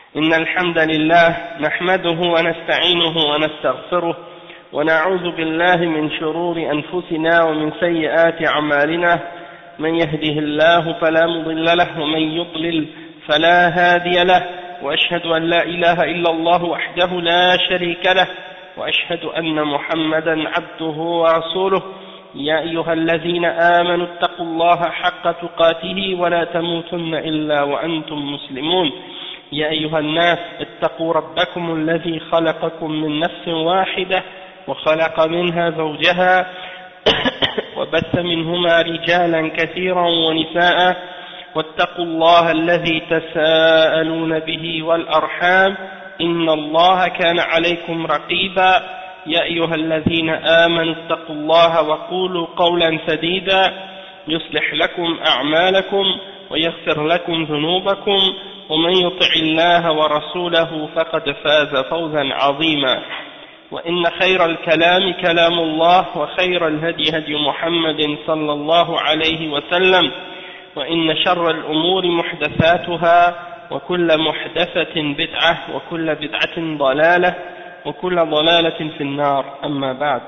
إن الحمد لله نحمده ونستعينه ونستغفره ونعوذ بالله من شرور أنفسنا ومن سيئات أعمالنا من يهده الله فلا مضل له ومن يضلل فلا هادي له وأشهد أن لا إله إلا الله وحده لا شريك له وأشهد أن محمدا عبده ورسوله يا أيها الذين آمنوا اتقوا الله حق تقاته ولا تموتن إلا وأنتم مسلمون يا أيها الناس اتقوا ربكم الذي خلقكم من نفس واحدة وخلق منها زوجها وبث منهما رجالا كثيرا ونساء واتقوا الله الذي تساءلون به والأرحام إن الله كان عليكم رقيبا يا أيها الذين آمنوا اتقوا الله وقولوا قولا سديدا يصلح لكم أعمالكم ويغفر لكم ذنوبكم ومن يطع الله ورسوله فقد فاز فوزا عظيما وإن خير الكلام كلام الله وخير الهدي هدي محمد صلى الله عليه وسلم وإن شر الأمور محدثاتها وكل محدثة بدعة وكل بدعة ضلالة وكل ضلالة في النار أما بعد.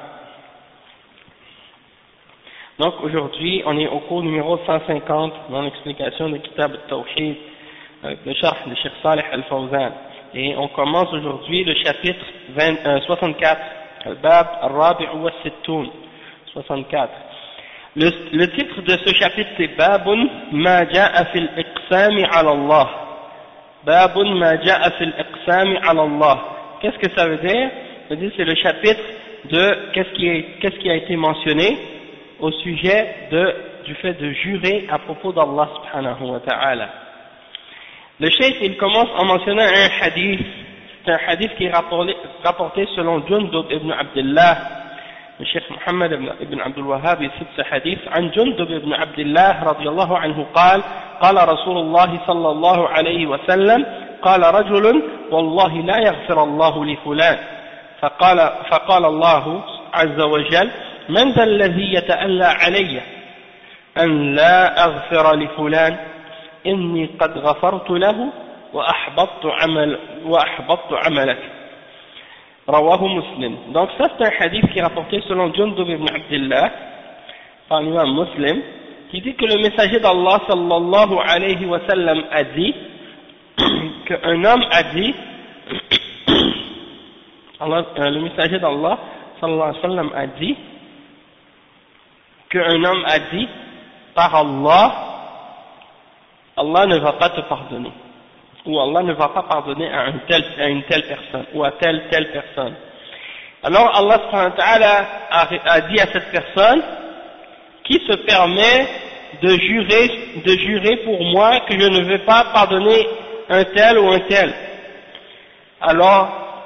Donc aujourd'hui on est au cours numéro 150 dans l'explication du Kitab al-Tawhid avec le Sharh de Cheikh Salih al-Fawzan, et on commence aujourd'hui le chapitre 64 al-Bab al-Rabi' wa al-Sittoun 64. Le titre de ce chapitre c'est Babun ma ja'a fil iqsami ala Allah. Babun ma ja'a fil iqsami ala Allah. Qu'est-ce que ça veut dire? Ça veut dire c'est le chapitre de qu'est-ce qui a été mentionné au sujet du fait de jurer à propos d'Allah subhanahu wa ta'ala. Le cheikh il commence en mentionnant un hadith, c'est un hadith qui est rapporté selon Jundub ibn Abdullah. Le cheikh Muhammad ibn Abdul Wahhab il cite ce hadith عن جندب ibn Abdullah رضي الله عنه قال قال رسول الله صلى الله عليه وسلم قال رجل والله لا يغفر الله لفلان فقال الله عز وجل من ذا الذي يتألى علي أن لا أغفر لفلان إني قد غفرت له وأحبطت عملك رواه مسلم. Donc ça c'est un hadith qui est rapporté selon Jundub ibn Abdullah par l'imam Muslim, qui dit que le messager d'Allah sallallahu alayhi wa sallam a dit qu'un homme a dit le messager d'Allah sallallahu alayhi wa sallam a dit qu'un homme a dit par Allah, Allah ne va pas te pardonner, ou Allah ne va pas pardonner à une telle personne, ou à telle personne. Alors Allah subhanahu wa ta'ala a dit à cette personne qui se permet de jurer pour moi que je ne vais pas pardonner un tel ou un tel. Alors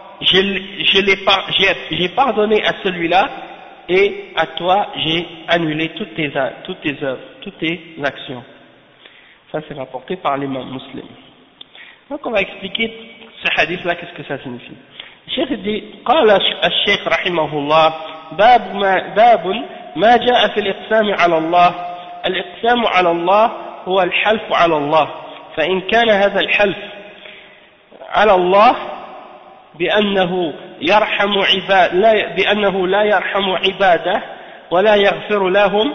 j'ai pardonné à celui-là, et à toi j'ai annulé toutes tes œuvres, toutes tes actions. Ça c'est rapporté par l'imam Muslim. Donc on va expliquer ce hadith là, qu'est-ce que ça signifie. Le cheikh dit قال الشيخ رحمه الله باب ما جاء في الإقسام على الله. الإقسام على الله هو الحلف على الله، فإن كان هذا الحلف على الله بأنه لا يرحم عباده ولا يغفر لهم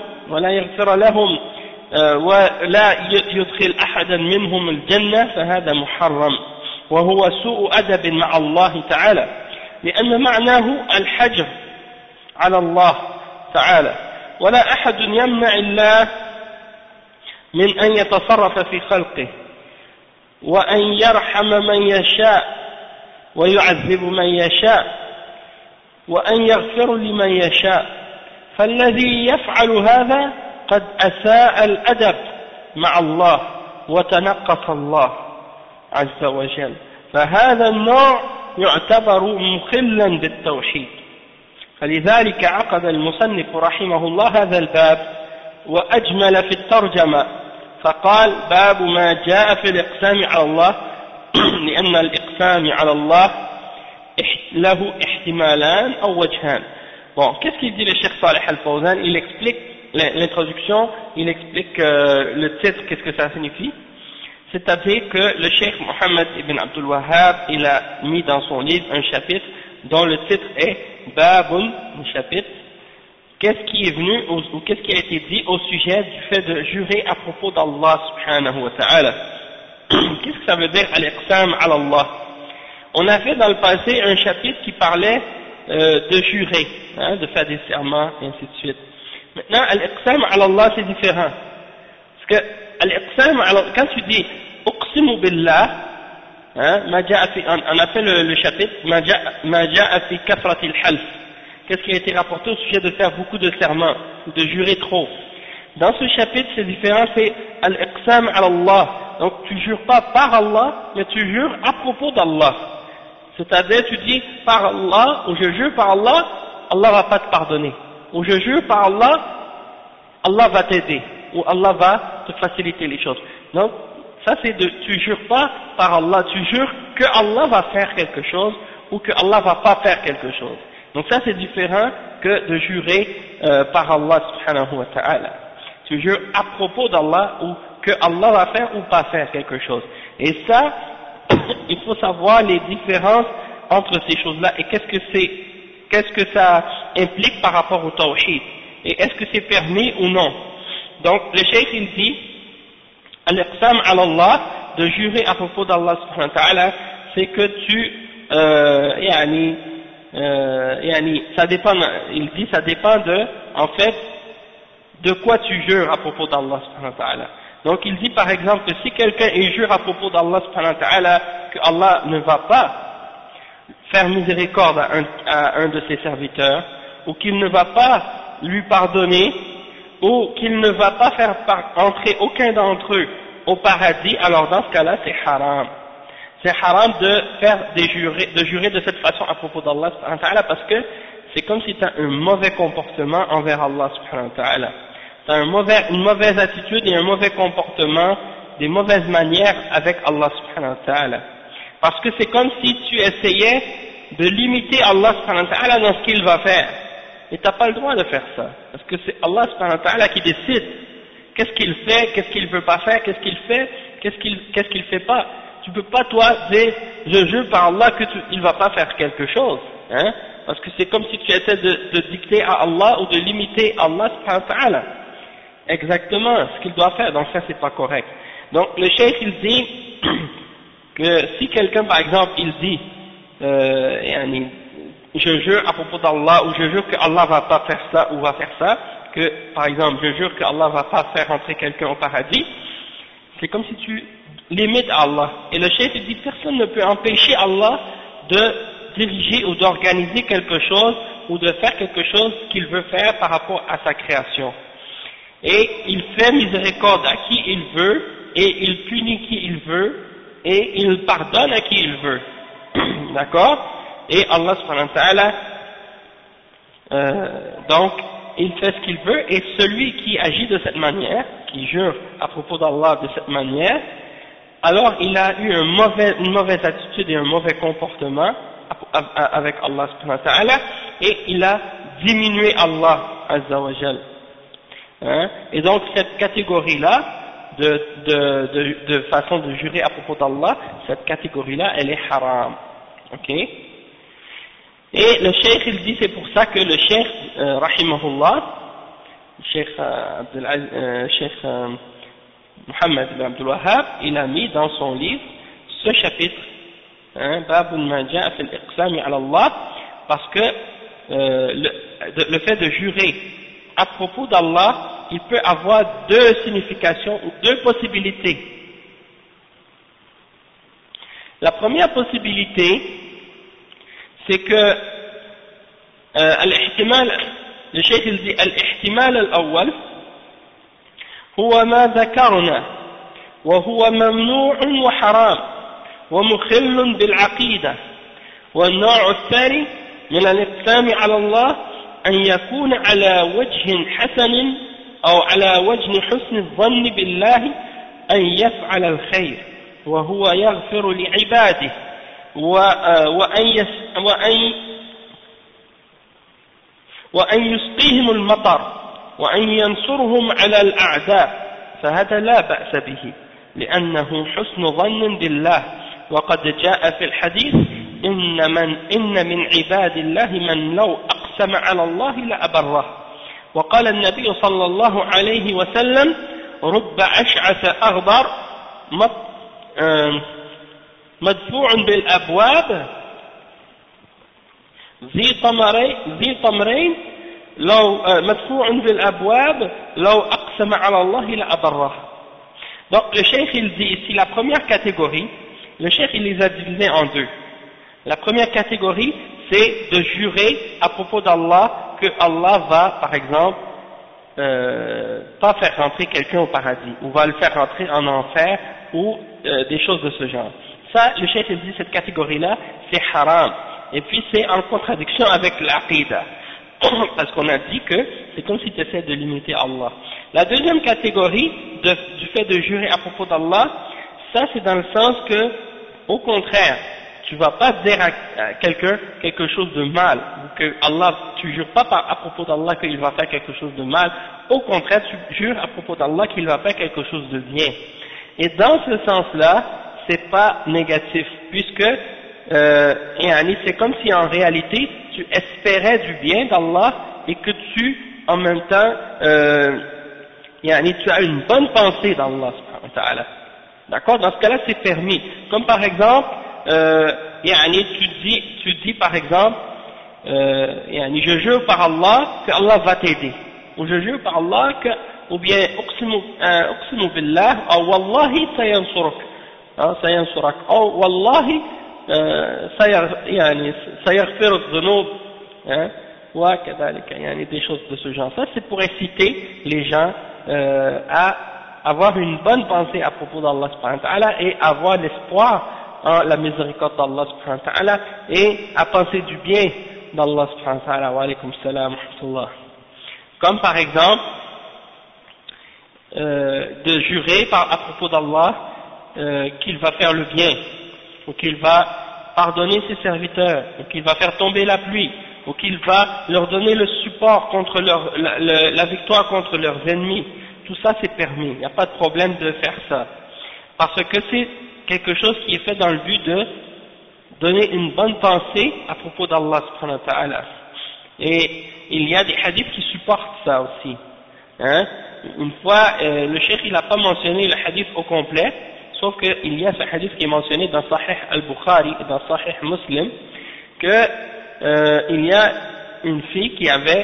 ولا يدخل أحدا منهم الجنة، فهذا محرم وهو سوء أدب مع الله تعالى، لأن معناه الحجر على الله تعالى، ولا أحد يمنع الله من أن يتصرف في خلقه وأن يرحم من يشاء ويعذب من يشاء وأن يغفر لمن يشاء، فالذي يفعل هذا قد أساء الأدب مع الله وتنقص الله عز وجل، فهذا النوع يعتبر مخلا بالتوحيد. فلذلك عقد المصنف رحمه الله هذا الباب وأجمل في الترجمة فقال باب ما جاء في الإقسام على الله، لأن الإقسام على الله له احتمالان أو وجهان. Bon, qu'est-ce qu'il dit le Cheikh Salih al-Fawzan? Il explique l'introduction, il explique le titre, qu'est-ce que ça signifie. C'est-à-dire que le cheikh Mohammed ibn Abdul Wahhab, il a mis dans son livre un chapitre dont le titre est Babun, le chapitre, qu'est-ce qui est venu ou qu'est-ce qui a été dit au sujet du fait de jurer à propos d'Allah subhanahu wa ta'ala. Qu'est-ce que ça veut dire al-iqsam ala Allah? On avait dans le passé un chapitre qui parlait de jurer, hein, de faire des serments et ainsi de suite. Maintenant, al-iqsam ala Allah c'est différent. Parce que al-iqsam ala, quand tu dis uqsimu billah, hein, on appelle le chapitre ma ja'a fi kafratil half. Qu'est-ce qui a été rapporté au sujet de faire beaucoup de serments, de jurer trop. Dans ce chapitre, c'est différent, c'est al-iqsam ala Allah. Donc tu jures pas par Allah, mais tu jures à propos d'Allah. C'est-à-dire, tu dis par Allah, ou je jure par Allah, Allah va pas te pardonner. Ou je jure par Allah, Allah va t'aider. Ou Allah va te faciliter les choses. Donc, ça c'est tu jures pas par Allah, tu jures que Allah va faire quelque chose, ou que Allah va pas faire quelque chose. Donc ça c'est différent que de jurer par Allah subhanahu wa ta'ala. Tu jures à propos d'Allah ou que Allah va faire ou pas faire quelque chose. Et ça, il faut savoir les différences entre ces choses-là et qu'est-ce que ça implique par rapport au tawhid. Et est-ce que c'est permis ou non. Donc le cheikh il dit, al-iqsam ala Allah, de jurer à propos d'Allah subhanahu wa ta'ala, c'est que tu, ça dépend, il dit ça dépend de, en fait, de quoi tu jures à propos d'Allah subhanahu wa ta'ala. Donc il dit par exemple que si quelqu'un jure à propos d'Allah subhanahu wa ta'ala que Allah ne va pas faire miséricorde à un de ses serviteurs, ou qu'il ne va pas lui pardonner, ou qu'il ne va pas faire entrer aucun d'entre eux au paradis, alors dans ce cas-là c'est haram. C'est haram de jurer de cette façon à propos d'Allah subhanahu wa ta'ala, parce que c'est comme si tu as un mauvais comportement envers Allah subhanahu wa ta'ala. Tu as une mauvaise attitude et un mauvais comportement, des mauvaises manières avec Allah subhanahu wa ta'ala. Parce que c'est comme si tu essayais de limiter Allah subhanahu wa ta'ala dans ce qu'il va faire. Et tu n'as pas le droit de faire ça. Parce que c'est Allah subhanahu wa ta'ala qui décide qu'est-ce qu'il fait, qu'est-ce qu'il veut pas faire, qu'est-ce qu'il fait, qu'est-ce qu'il fait pas. Tu peux pas toi dire je jure par Allah qu'il va pas faire quelque chose, hein, parce que c'est comme si tu essaies de dicter à Allah ou de limiter Allah subhanahu wa ta'ala exactement ce qu'il doit faire, donc ça c'est pas correct. Donc le cheikh il dit que si quelqu'un par exemple il dit je jure à propos d'Allah, ou je jure que Allah va pas faire ça ou va faire ça, que par exemple je jure que Allah va pas faire entrer quelqu'un au paradis, c'est comme si tu limites Allah. Et le cheikh dit personne ne peut empêcher Allah de diriger ou d'organiser quelque chose ou de faire quelque chose qu'il veut faire par rapport à sa création. Et il fait miséricorde à qui il veut, et il punit qui il veut, et il pardonne à qui il veut. D'accord? Et Allah subhanahu wa ta'ala, donc, il fait ce qu'il veut, et celui qui agit de cette manière, qui jure à propos d'Allah de cette manière, alors il a eu une mauvaise attitude et un mauvais comportement avec Allah subhanahu wa ta'ala, et il a diminué Allah azza wa jal. Hein? Et donc cette catégorie-là de façon de jurer à propos d'Allah, cette catégorie-là elle est haram. Ok? Et le cheikh il dit, c'est pour ça que le cheikh rahimahullah, cheikh Mohammed ibn Abdul Wahhab, il a mis dans son livre ce chapitre, Babun ma ja'a fil iqsami ala Allah, parce que le fait de jurer à propos d'Allah, il peut avoir deux significations ou deux possibilités. La première possibilité, c'est que le cheikh il dit al-ihtimal al-awwal هو ما ذكرنا وهو ممنوع وحرام ومخل بالعقيدة. والنوع الثاني من الإقسام على الله أن يكون على وجه حسن أو على وجه حسن الظن بالله أن يفعل الخير وهو يغفر لعباده وأن يسقيهم المطر وأن ينصرهم على الأعداء فهذا لا بأس به. لأنه حسن ظن بالله وقد جاء في الحديث إن من عباد الله من لو أقسم على الله لأبره وقال النبي صلى الله عليه وسلم رب أشعث أغبر مدفوع بالأبواب ذي طمرين لو مدفوع بالأبواب لو أقسم على الله لأبره. Donc le cheikh il dit ici la première catégorie, le cheikh il les a divisés en deux. La première catégorie c'est de jurer à propos d'Allah que Allah va par exemple pas faire rentrer quelqu'un au paradis ou va le faire rentrer en enfer ou des choses de ce genre. Ça le cheikh il dit cette catégorie là c'est haram et puis c'est en contradiction avec l'aqidah. Parce qu'on a dit que c'est comme si tu essaies de limiter Allah. La deuxième catégorie du fait de jurer à propos d'Allah, ça c'est dans le sens que, au contraire, tu vas pas dire à quelqu'un quelque chose de mal, ou que Allah, tu jures pas à propos d'Allah qu'il va faire quelque chose de mal, au contraire tu jures à propos d'Allah qu'il va faire quelque chose de bien. Et dans ce sens-là, c'est pas négatif, puisque c'est comme si en réalité tu espérais du bien d'Allah et que tu en même temps tu as une bonne pensée d'Allah subhanahu wa ta'ala. D'accord? Dans ce cas-là c'est permis. Comme par exemple tu dis par exemple je jure par Allah que Allah va t'aider, ou je jure par Allah que, ou bien uqsimu billah ou wallahi sayansurak ou wallahi سيغفر الذنوب وكذلك des choses de ce genre. Ça c'est pour inciter les gens à avoir une bonne pensée à propos d'Allah subhanahu wa ta'ala et avoir l'espoir en la miséricorde d'Allah subhanahu wa ta'ala et à penser du bien d'Allah subhanahu wa ta'ala. Wa alaykum salam wa rahmatullah. Comme par exemple de jurer à propos d'Allah qu'il va faire le bien, ou qu'il va pardonner ses serviteurs, ou qu'il va faire tomber la pluie, ou qu'il va leur donner le support contre la victoire contre leurs ennemis. Tout ça c'est permis, il n'y a pas de problème de faire ça, parce que c'est quelque chose qui est fait dans le but de donner une bonne pensée à propos d'Allah subhanahu wa ta'ala. Et il y a des hadiths qui supportent ça aussi. Une fois, le cheikh il n'a pas mentionné le hadith au complet, sauf qu'il y a ce hadith qui est mentionné dans Sahih al-Bukhari et dans Sahih Muslim, il y a une fille qui avait,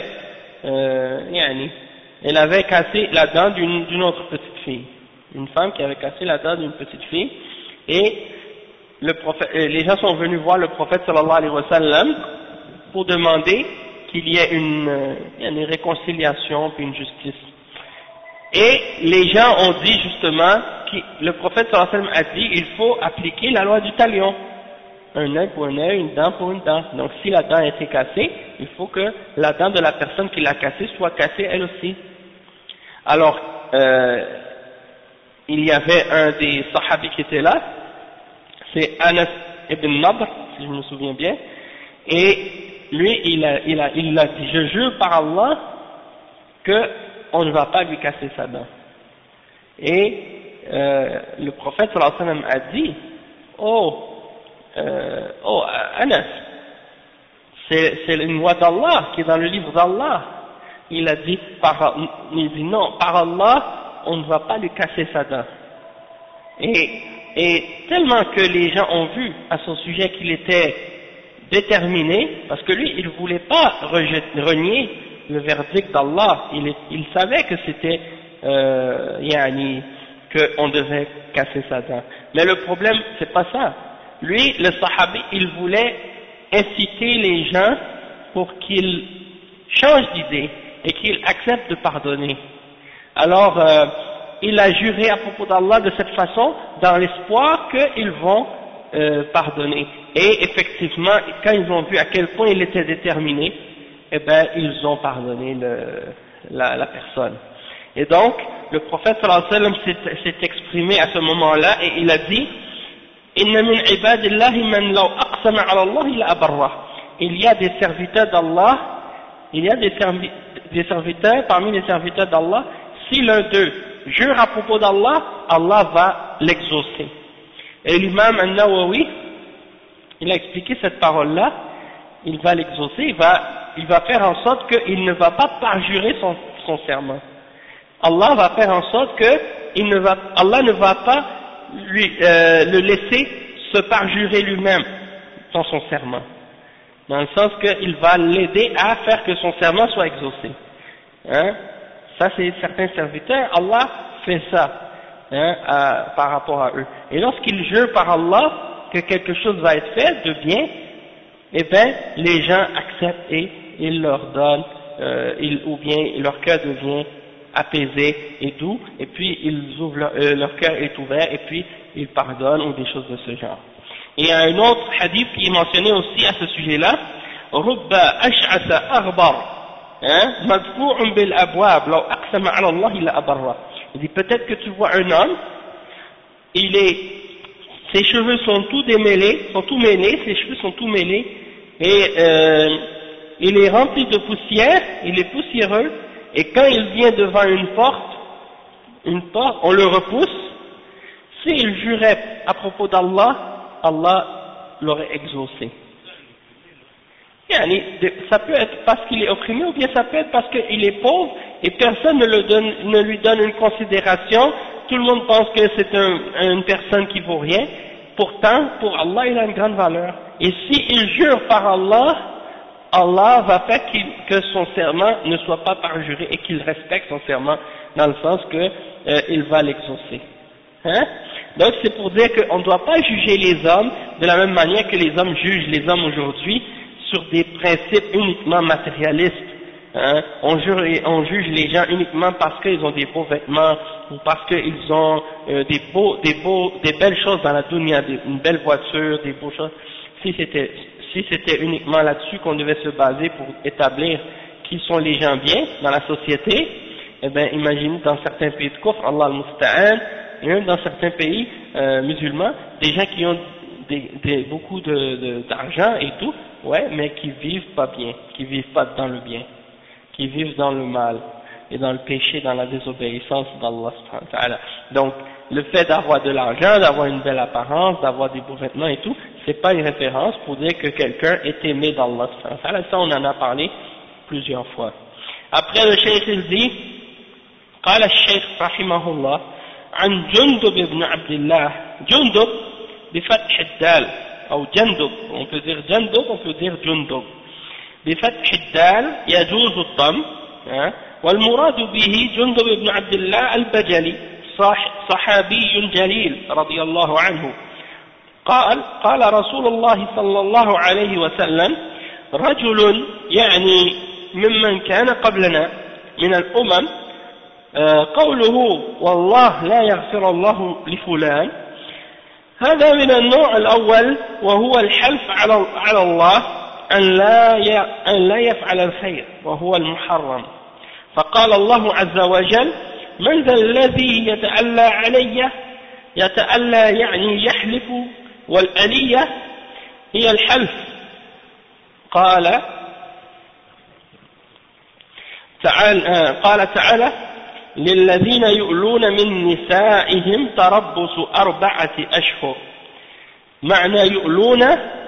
elle avait cassé la dent d'une autre petite fille, une femme qui avait cassé la dent d'une petite fille, et les gens sont venus voir le prophète sallallahu alayhi wa sallam pour demander qu'il y ait une réconciliation puis une justice. Et les gens ont dit justement que le prophète sallallahu alayhi wa sallam a dit il faut appliquer la loi du talion, un œil pour un œil, une dent pour une dent. Donc si la dent a été cassée, il faut que la dent de la personne qui l'a cassée soit cassée elle aussi. Alors il y avait un des sahabis qui était là, c'est Anas ibn Nadr, si je me souviens bien, et lui il a dit je jure par Allah que on ne va pas lui casser sa dent. Et le prophète sallallahu alayhi wa sallam a dit oh Anas, c'est une loi d'Allah qui est dans le livre d'Allah. Il a dit non, par Allah on ne va pas lui casser sa dent. Et tellement que les gens ont vu à son sujet qu'il était déterminé, parce que lui il ne voulait pas renier le verdict d'Allah, il savait que c'était qu'on devait casser sa dent. Mais le problème c'est pas ça. Lui, le sahabi, il voulait inciter les gens pour qu'ils changent d'idée et qu'ils acceptent de pardonner. Alors il a juré à propos d'Allah de cette façon dans l'espoir qu'ils vont pardonner. Et effectivement, quand ils ont vu à quel point il était déterminé, eh ben ils ont pardonné la personne. Et donc le prophète sallallahu alayhi wa sallam s'est exprimé à ce moment-là et il a dit inna min ibadillahi man law aqsama ala Allah la abarra. Il y a des serviteurs d'Allah, il y a des serviteurs parmi les serviteurs d'Allah, si l'un d'eux jure à propos d'Allah, Allah va l'exaucer. Et l'imam An-Nawawi, il a expliqué cette parole-là, il va l'exaucer, il va faire en sorte qu'il ne va pas parjurer son serment. Allah va faire en sorte que Allah ne va pas le laisser se parjurer lui-même dans son serment. Dans le sens qu'il va l'aider à faire que son serment soit exaucé. Hein? Ça, c'est certains serviteurs, Allah fait ça, hein, par rapport à eux. Et lorsqu'ils jurent par Allah que quelque chose va être fait de bien, eh bien, les gens acceptent et ils leur donnent, ou bien leur cœur devient apaisé et doux, et puis ils ouvrent leur cœur est ouvert, et puis ils pardonnent, ou des choses de ce genre. Et il y a un autre hadith qui est mentionné aussi à ce sujet-là, Rubba ash'asa aghbar. Madfou'un bil abwab, law aqsama ala Allah illa abarra. Il dit peut-être que tu vois un homme, ses cheveux sont tout mêlés, ses cheveux sont tout mêlés, et il est rempli de poussière, il est poussiéreux, et quand il vient devant une porte, on le repousse. S'il jurait à propos d'Allah, Allah l'aurait exaucé. Ça peut être parce qu'il est opprimé, ou bien ça peut être parce qu'il est pauvre et personne ne lui donne une considération. Tout le monde pense que c'est une personne qui vaut rien. Pourtant, pour Allah, il a une grande valeur. Et s'il jure par Allah, Allah va faire que son serment ne soit pas parjuré et qu'il respecte son serment, dans le sens qu'il va l'exaucer. Donc c'est pour dire qu'on ne doit pas juger les hommes de la même manière que les hommes jugent les hommes aujourd'hui, sur des principes uniquement matérialistes. On juge les gens uniquement parce qu'ils ont des beaux vêtements, ou parce qu'ils ont des belles choses dans la dunya, une belle voiture, des beaux choses. Si c'était uniquement là-dessus qu'on devait se baser pour établir qui sont les gens bien dans la société, eh bien imaginez dans certains pays de kufr, Allah al-Musta'an, et même dans certains pays musulmans, des gens qui ont beaucoup d'argent et tout, ouais, mais qui vivent pas bien, qui vivent pas dans le bien, qui vivent dans le mal et dans le péché, dans la désobéissance d'Allah subhanahu wa ta'ala. Donc, le fait d'avoir de l'argent, d'avoir une belle apparence, d'avoir des beaux vêtements et tout, c'est pas une référence pour dire que quelqu'un est aimé d'Allah subhanahu wa ta'ala. Ça, on en a parlé plusieurs fois. Après, le cheikh il dit, قال الشيخ رحمه الله عن جندب بن عبد الله, جندب بفتح الدال أو جندب, on peut dire جندب, on peut dire جندب, بفتح الدال يجوز الضم, والمراد به جندب بن عبد الله البجلي, صحابي جليل رضي الله عنه, قال رسول الله صلى الله عليه وسلم رجل يعني ممن كان قبلنا من الأمم, قوله والله لا يغفر الله لفلان, هذا من النوع الأول, وهو الحلف على الله أن لا يفعل الخير وهو المحرم. فقال الله عز وجل من ذا الذي يتألى علي, يتألى يعني يحلف, والألية هي الحلف. قال تعالى للذين يؤلون من نسائهم تربص 4 أشهر. معنى يؤلون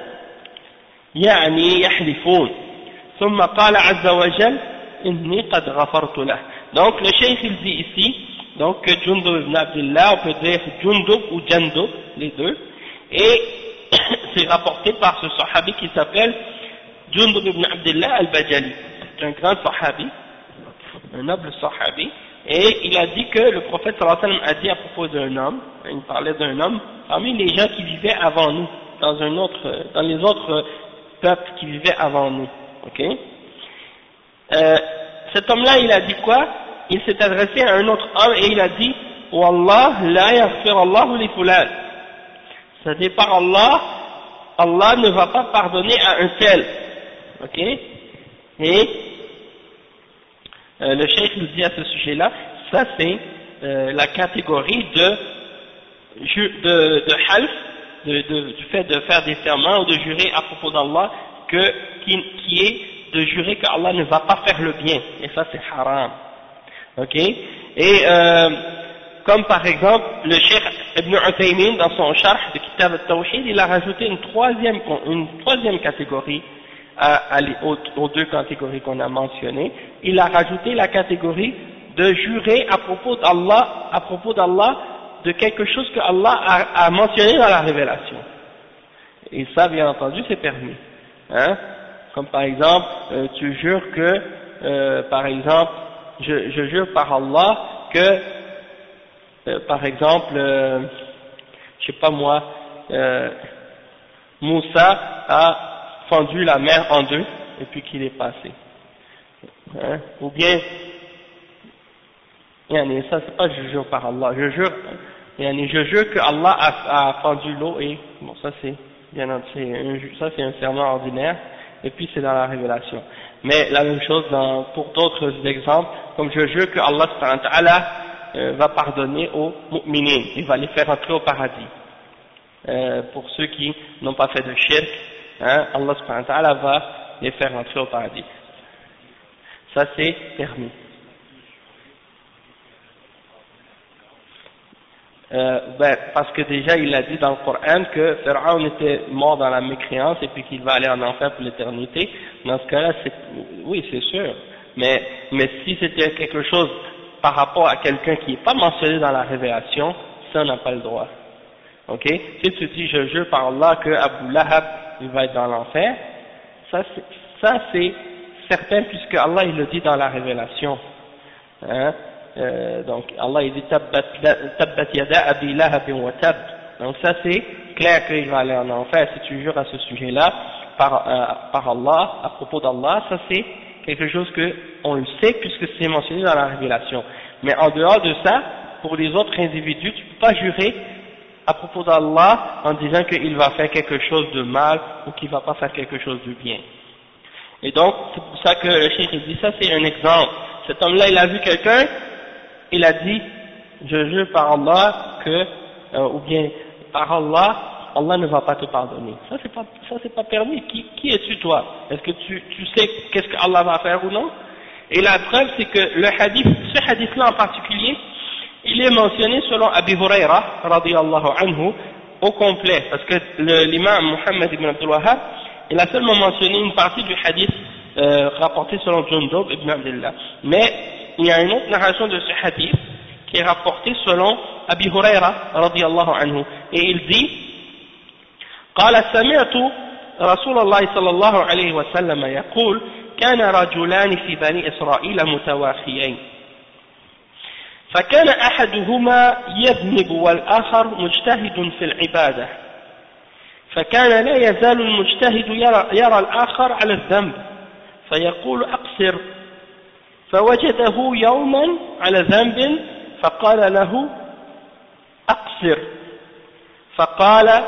يعني يحلفون. ثم قال عز وجل إني قد غفرت له. Donc le cheikh il dit ici, donc Jundub ibn Abdullah, on peut dire Jundub ou Jandub, les deux, et c'est rapporté par ce sahabi qui s'appelle Jundub ibn Abdullah al-Bajali, c'est un grand sahabi, un noble sahabi, et il a dit que le prophète sallallahu alayhi wa sallam a dit à propos d'un homme, il parlait d'un homme parmi les gens qui vivaient avant nous, dans les autres peuples qui vivaient avant nous, ok. Cet homme-là, il a dit quoi? Il s'est adressé à un autre homme et il a dit Wallah la yaghfir Allahu li fulan. C'est-à-dire par Allah, Allah ne va pas pardonner à un tel. Ok? Et le cheikh nous dit à ce sujet-là, ça c'est la catégorie de half, du fait de faire des serments ou de jurer à propos d'Allah qui est de jurer qu'Allah ne va pas faire le bien, et ça c'est haram, ok. Et Comme par exemple, le Cheikh Ibn Uthaymin, dans son Sharh de Kitab al-Tawhid, il a rajouté une troisième catégorie aux deux catégories qu'on a mentionnées. Il a rajouté la catégorie de jurer à propos d'Allah, de quelque chose que Allah a mentionné dans la révélation. Et ça, bien entendu, c'est permis. Hein? Comme par exemple, tu jures que, par exemple, je jure par Allah que, par exemple, je sais pas moi, Moussa a fendu la mer en deux et puis qu'il est passé. Hein? Ou bien, ça c'est pas je jure par Allah, je jure que Allah a fendu l'eau et bon ça c'est bien ça c'est un serment ordinaire et puis c'est dans la révélation. Mais la même chose pour d'autres exemples, comme je jure que Allah subhanahu wa ta'ala va pardonner aux mu'minines, il va les faire entrer au paradis. Pour ceux qui n'ont pas fait de shirk, hein, Allah subhanahu wa ta'ala va les faire entrer au paradis. Ça c'est permis. Parce que déjà il a dit dans le Coran que Pharaon était mort dans la mécréance et puis qu'il va aller en enfer pour l'éternité. Dans ce cas-là, oui c'est sûr, mais si c'était quelque chose par rapport à quelqu'un qui n'est pas mentionné dans la révélation, ça on n'a pas le droit. Ok? Si tu dis je jure par Allah que Abu Lahab il va être dans l'enfer, ça c'est certain puisque Allah il le dit dans la révélation. Hein? Donc Allah il dit tabbat yada abi lahab wa tab. Donc ça c'est clair qu'il va aller en enfer. Si tu jures à ce sujet-là par Allah, à propos d'Allah, ça c'est quelque chose que on le sait puisque c'est mentionné dans la révélation. Mais en dehors de ça, pour les autres individus, tu ne peux pas jurer à propos d'Allah en disant qu'il va faire quelque chose de mal ou qu'il ne va pas faire quelque chose de bien. Et donc c'est pour ça que le cheikh dit ça c'est un exemple. Cet homme-là il a vu quelqu'un, il a dit je jure par Allah que ou bien par Allah, Allah ne va pas te pardonner. Ça c'est pas permis. Qui es-tu toi? Est-ce que tu sais qu'est-ce que Allah va faire ou non? Et la preuve c'est que ce hadith-là en particulier, il est mentionné selon Abi Huraira radiyallahu anhu au complet, parce que l'imam Muhammad ibn Abdul Wahhab, il a seulement mentionné une partie du hadith rapporté selon Jundub ibn Abdullah. Mais il y a une autre narration de ce hadith qui est rapportée selon Abi Huraira radiyallahu anhu, et il dit قال سمعت رسول الله صلى الله عليه وسلم يقول كان رجلان في بني إسرائيل متواخيين فكان أحدهما يذنب والآخر مجتهد في العبادة فكان لا يزال المجتهد يرى الآخر على الذنب فيقول أقصر فوجده يوما على ذنب فقال له أقصر فقال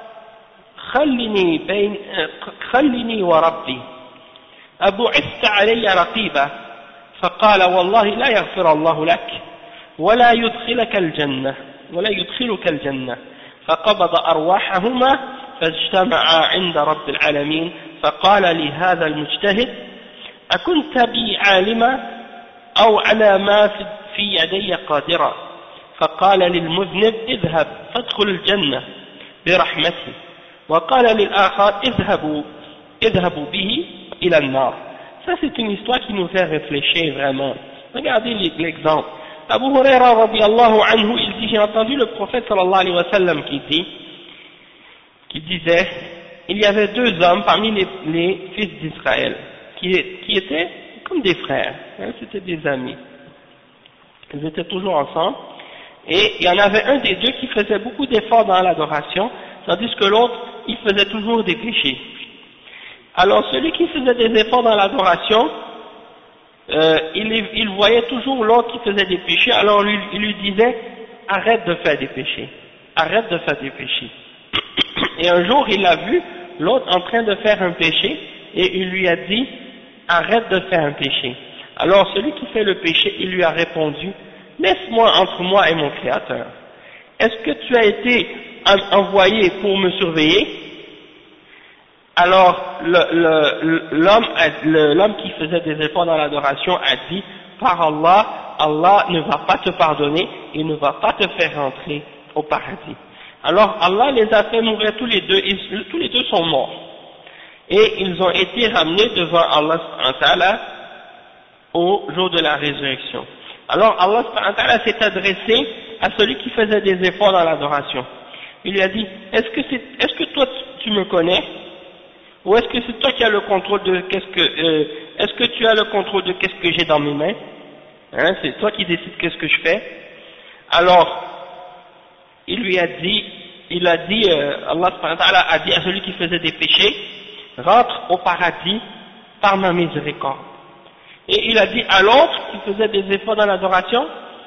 خلني وربي أبعثت علي رقيبا فقال والله لا يغفر الله لك ولا يدخلك الجنة فقبض أرواحهما فاجتمعا عند رب العالمين فقال لهذا المجتهد أكنت بي عالما أو على ما في يدي قادرا فقال للمذنب اذهب فادخل الجنة برحمتي وقال للآخر اذهبوا به إلى النار. Ça c'est une histoire qui nous fait réfléchir vraiment. Regardez l'exemple. Abu Huraira radiyallahu anhu, il dit, j'ai entendu le prophète sallallahu alayhi wa sallam qui disait, il y avait deux hommes parmi les fils d'Israël qui étaient comme des frères, hein, c'était des amis. Ils étaient toujours ensemble et il y en avait un des deux qui faisait beaucoup d'efforts dans l'adoration, tandis que l'autre, il faisait toujours des péchés. Alors celui qui faisait des efforts dans l'adoration, il voyait toujours l'autre qui faisait des péchés, alors il lui disait arrête de faire des péchés, arrête de faire des péchés. Et un jour il a vu l'autre en train de faire un péché et il lui a dit arrête de faire un péché. Alors celui qui fait le péché, il lui a répondu laisse-moi entre moi et mon Créateur. Est-ce que tu as été envoyé pour me surveiller? Alors l'homme qui faisait des efforts dans l'adoration a dit par Allah, Allah ne va pas te pardonner, il ne va pas te faire rentrer au paradis. Alors Allah les a fait mourir tous les deux, tous les deux sont morts. Et ils ont été ramenés devant Allah subhanahu wa ta'ala au jour de la résurrection. Alors Allah subhanahu wa ta'ala s'est adressé à celui qui faisait des efforts dans l'adoration. Il lui a dit, est-ce que toi tu me connais? Ou est-ce que c'est toi qui as le contrôle de est-ce que tu as le contrôle de qu'est-ce que j'ai dans mes mains? Hein, c'est toi qui décides qu'est-ce que je fais. Alors, Allah subhanahu wa ta'ala a dit à celui qui faisait des péchés, rentre au paradis par ma miséricorde. Et il a dit à l'autre qui faisait des efforts dans l'adoration,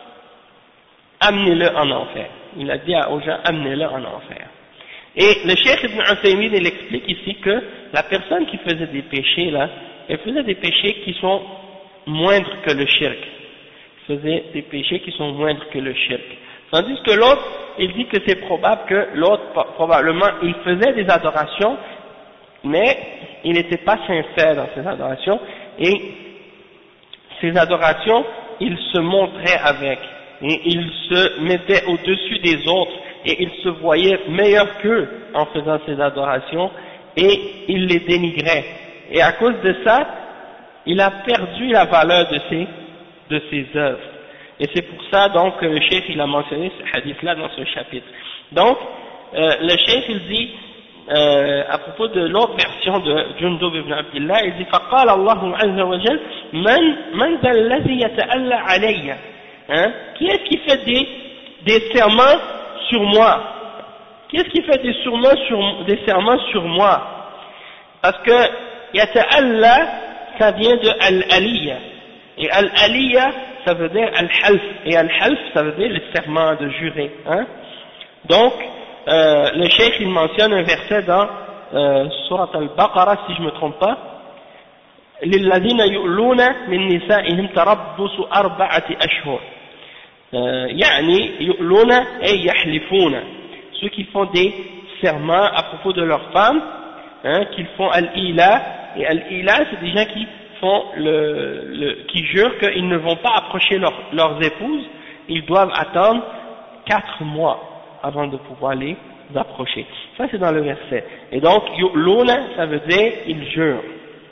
amenez-le en enfer. Il a dit aux gens, amenez-le en enfer. Et le Cheikh Ibn Uthaymin, il explique ici que la personne qui faisait des péchés là, elle faisait des péchés qui sont moindres que le shirk. Elle faisait des péchés qui sont moindres que le shirk. Tandis que l'autre, il dit que c'est probable que l'autre, probablement, il faisait des adorations, mais il n'était pas sincère dans ses adorations, et ses adorations, il se montrait avec, et il se mettait au-dessus des autres, et il se voyait meilleur qu'eux en faisant ses adorations, et il les dénigrait. Et à cause de ça, il a perdu la valeur de ses œuvres. Et c'est pour ça donc que le cheikh il a mentionné ce hadith-là dans ce chapitre. Donc, le cheikh il dit, à propos de l'autre version de Jundub ibn Abdillah, il dit فقال الله عز وجل من ذا الذي يتألى علي, hein, qui est-ce qui fait des serments sur moi? Qui est-ce qui fait des serments sur moi? Parce que yata'alla, ça vient de al-aliyya, et al-aliyya ça veut dire al-half, et al-half ça veut dire le serment de jurer, hein. Donc le cheikh il mentionne un verset dans Surat al-Baqarah, si je me trompe pas, للذين يؤلون من نسائهم تربص 4 أشهر, يعني يؤلون أي يحلفون, ceux qui font des serments à propos de leurs femmes, hein, qu'ils font al-ila, et al-ila c'est des gens qui font qui jurent qu'ils ne vont pas approcher leurs épouses, ils doivent attendre 4 mois avant de pouvoir les approcher. Ça c'est dans le verset. Et donc yu'luna, ça veut dire ils jurent.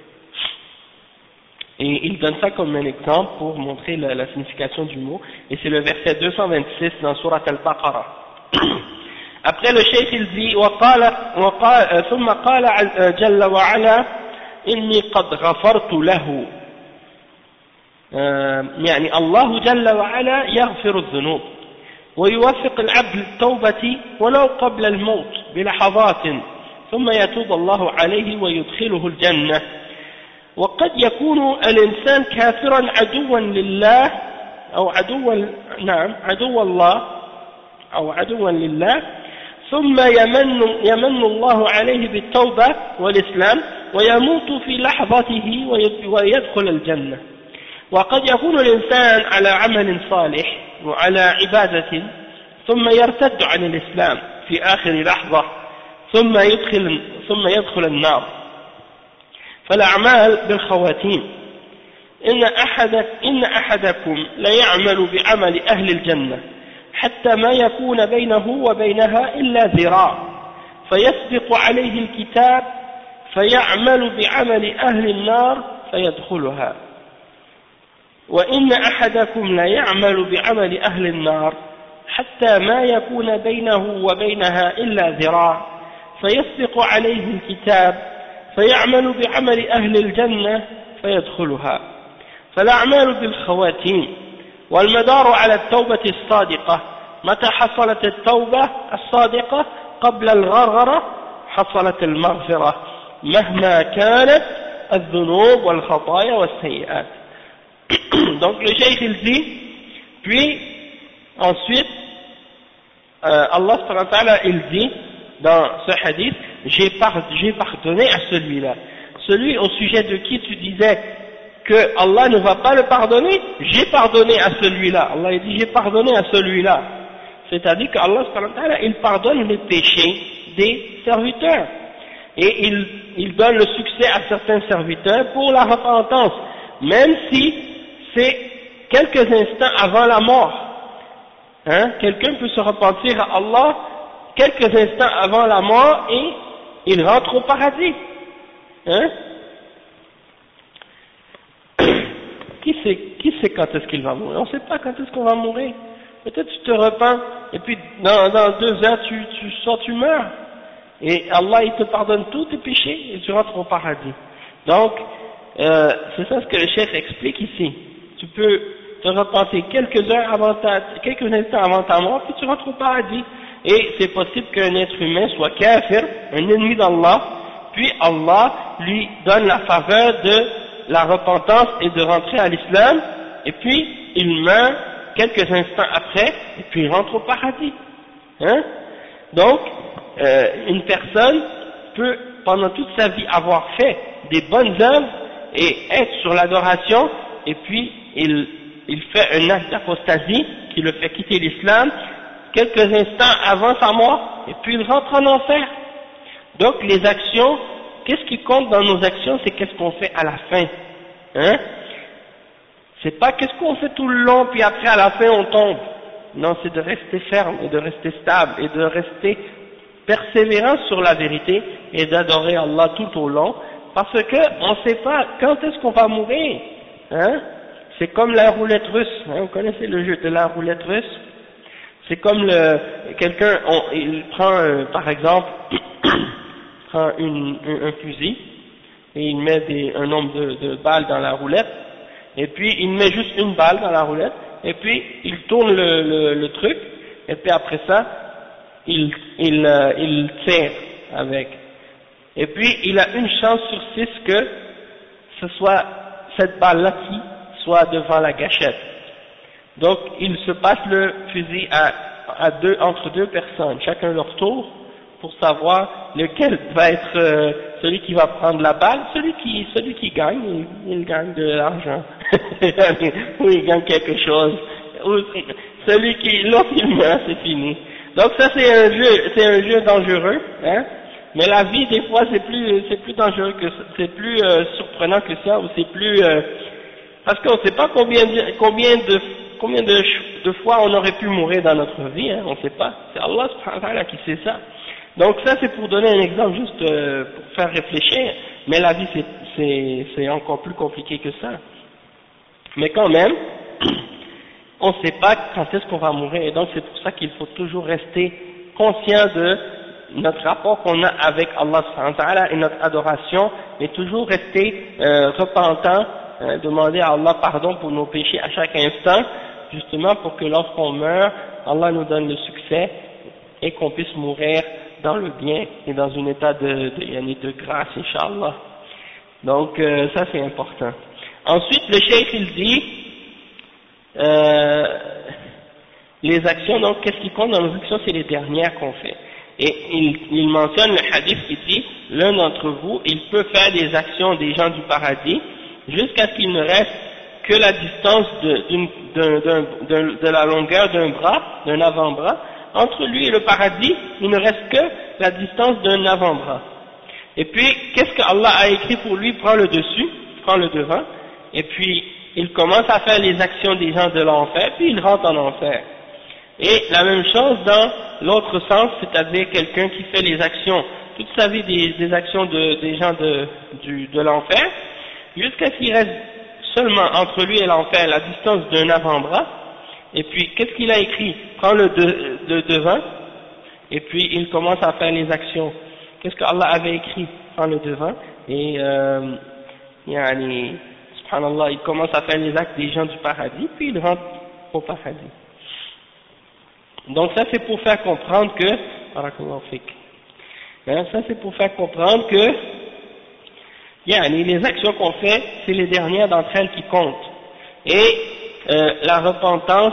Et il donne ça comme un exemple pour montrer la signification du mot, et c'est le verset 226 dans Surat al-Baqarah. Après le cheikh il dit ثم قال جل وعلا إني قد غفرت له, يعني الله جل وعلا يغفر الذنوب ويوفق العبد للتوبة ولو قبل الموت بلحظات ثم يتوب الله عليه ويدخله الجنة. وقد يكون الإنسان كافرا عدوا لله أو عدو الله أو عدوا لله, ثم يمن الله عليه بالتوبة والإسلام ويموت في لحظته ويدخل الجنة. وقد يكون الإنسان على عمل صالح وعلى عبادة ثم يرتد عن الإسلام في آخر لحظة ثم يدخل النار. فالأعمال بالخواتيم. إن أحدكم ليعمل بعمل أهل الجنة حتى ما يكون بينه وبينها إلا ذراع فيسبق عليه الكتاب فيعمل بعمل أهل النار فيدخلها. وإن أحدكم ليعمل بعمل أهل النار حتى ما يكون بينه وبينها إلا ذراع فيسبق عليه الكتاب فيعمل بعمل أهل الجنة فيدخلها. فالأعمال بالخواتيم. والمدار على التوبة الصادقة. متى حصلت التوبة الصادقة قبل الغرغرة حصلت المغفرة مهما كانت الذنوب والخطايا والسيئات. Donc le cheikh il dit, puis ensuite Allah subhanahu wa ta'ala il dit dans ce hadith, j'ai pardonné à celui-là. Celui au sujet de qui tu disais que Allah ne va pas le pardonner, j'ai pardonné à celui-là. Allah il dit j'ai pardonné à celui-là. C'est-à-dire qu'Allah subhanahu wa ta'ala il pardonne les péchés des serviteurs. Et il donne le succès à certains serviteurs pour la repentance, même si c'est quelques instants avant la mort. Hein? Quelqu'un peut se repentir à Allah quelques instants avant la mort et il rentre au paradis. Hein? Qui sait quand est-ce qu'il va mourir? On ne sait pas quand est-ce qu'on va mourir. Peut-être tu te repens et puis dans 2 heures tu meurs. Et Allah il te pardonne tous tes péchés et tu rentres au paradis. Donc c'est ça ce que le chef explique ici. Tu peux te repentir quelques instants avant ta mort puis tu rentres au paradis. Et c'est possible qu'un être humain soit kafir, un ennemi d'Allah, puis Allah lui donne la faveur de la repentance et de rentrer à l'islam, et puis il meurt quelques instants après, et puis il rentre au paradis. Hein? Donc, une personne peut pendant toute sa vie avoir fait des bonnes œuvres et être sur l'adoration, et puis il fait un acte d'apostasie qui le fait quitter l'islam quelques instants avant sa mort, et puis il rentre en enfer. Donc les actions, qu'est-ce qui compte dans nos actions, c'est qu'est-ce qu'on fait à la fin. Hein? C'est pas qu'est-ce qu'on fait tout le long, puis après à la fin on tombe. Non, c'est de rester ferme, et de rester stable, et de rester persévérant sur la vérité, et d'adorer Allah tout au long, parce que on sait pas quand est-ce qu'on va mourir. Hein? C'est comme la roulette russe. Hein? Vous connaissez le jeu de la roulette russe? C'est comme quelqu'un, il prend par exemple, prend un fusil et il met un nombre de balles dans la roulette, et puis il met juste une balle dans la roulette, et puis il tourne le truc, et puis après ça, il tire avec. Et puis il a une chance sur 6 que ce soit cette balle-là qui soit devant la gâchette. Donc, il se passe le fusil entre 2 personnes, chacun leur tour, pour savoir lequel va être celui qui va prendre la balle. Celui qui gagne, il gagne de l'argent, ou il gagne quelque chose. Ou l'autre il meurt, c'est fini. Donc ça c'est un jeu dangereux, hein. Mais la vie des fois c'est plus dangereux que ça, c'est plus surprenant que ça, ou c'est plus parce qu'on ne sait pas combien de fois on aurait pu mourir dans notre vie, hein, on ne sait pas. C'est Allah subhanahu wa ta'ala qui sait ça. Donc ça c'est pour donner un exemple juste pour faire réfléchir, mais la vie c'est encore plus compliqué que ça. Mais quand même, on ne sait pas quand est-ce qu'on va mourir, et donc c'est pour ça qu'il faut toujours rester conscient de notre rapport qu'on a avec Allah subhanahu wa ta'ala et notre adoration, mais toujours rester repentant, demander à Allah pardon pour nos péchés à chaque instant, justement pour que lorsqu'on meurt, Allah nous donne le succès et qu'on puisse mourir dans le bien et dans un état de grâce, Inch'Allah. Donc ça c'est important. Ensuite le cheikh il dit les actions, donc qu'est-ce qui compte dans nos actions, c'est les dernières qu'on fait. Et il mentionne le hadith qui dit, l'un d'entre vous, il peut faire des actions des gens du paradis jusqu'à ce qu'il ne reste que la distance de la longueur d'un bras, d'un avant-bras. Entre lui et le paradis, il ne reste que la distance d'un avant-bras. Et puis, qu'est-ce que Allah a écrit pour lui? Prends le dessus, prends le devant, et puis il commence à faire les actions des gens de l'enfer, puis il rentre en enfer. Et la même chose dans l'autre sens, c'est-à-dire quelqu'un qui fait les actions, toute sa vie des actions des gens de l'enfer, jusqu'à ce qu'il reste seulement entre lui et l'enfer la distance d'un avant-bras. Et puis qu'est-ce qu'il a écrit? Prends le devant, et puis il commence à faire les actions. Qu'est-ce que Allah avait écrit? Prends le devant, et subhanallah, il commence à faire les actes des gens du paradis, puis il rentre au paradis. Donc ça c'est pour faire comprendre que, ça c'est pour faire comprendre que, les actions qu'on fait, c'est les dernières d'entre elles qui comptent. Et la repentance,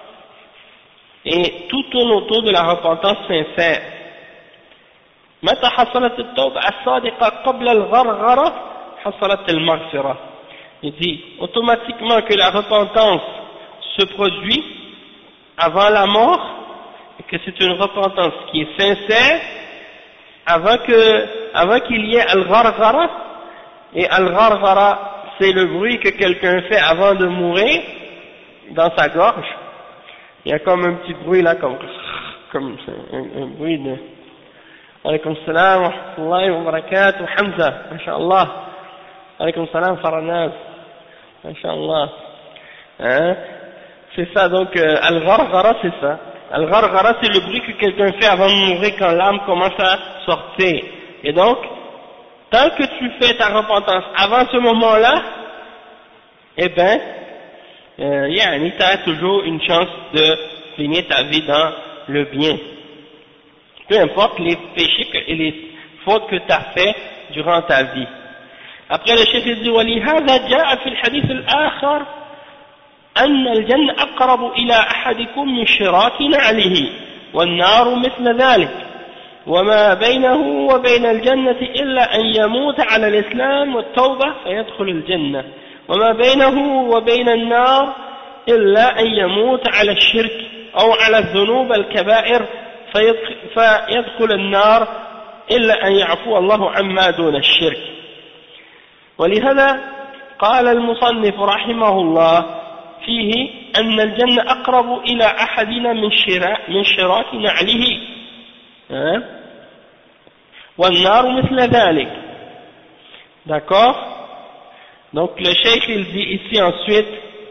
et tout tourne autour de la repentance sincère. متى حصلت التوبة الصادقة قبل الغرغرة حصلت المغفرة. Il dit automatiquement que la repentance se produit avant la mort, et que c'est une repentance qui est sincère avant qu'il y ait al-gharghara. Et al-gharghara, c'est le bruit que quelqu'un fait avant de mourir, dans sa gorge, il y a comme un petit bruit là, comme un bruit de alaykum salam wa rahmatullahi wa barakatuh, Hamza, masha'Allah, alaykum salam Faranaz, masha'Allah, hein, c'est ça, donc al-gharghara c'est ça, al-gharghara c'est le bruit que quelqu'un fait avant de mourir quand l'âme commence à sortir, et donc tant que tu fais ta repentance avant ce moment-là, eh ben, yani, tu as toujours une chance de finir ta vie dans le bien. Peu importe les péchés et les fautes que tu as fait durant ta vie. Après le chef dit, وَلِهَذَا جَاءَ فِي الْحَدِيثِ الْآخَرِ أَنَّ الْجَنَّةَ أَقْرَبُ إِلَى أَحَدِكُم مِّن شِرَاكِ نَعْلِهِ وَالنَّارُ مِثْلَ ذَلِكَ وما بينه وبين الجنة إلا أن يموت على الإسلام والتوبة فيدخل الجنة وما بينه وبين النار إلا أن يموت على الشرك أو على الذنوب الكبائر فيدخل النار إلا أن يعفو الله عما دون الشرك. ولهذا قال المصنف رحمه الله فيه أن الجنة أقرب إلى أحدنا من شراك نعله والنار مثل ذلك. D'accord? Donc le cheikh il dit ici ensuite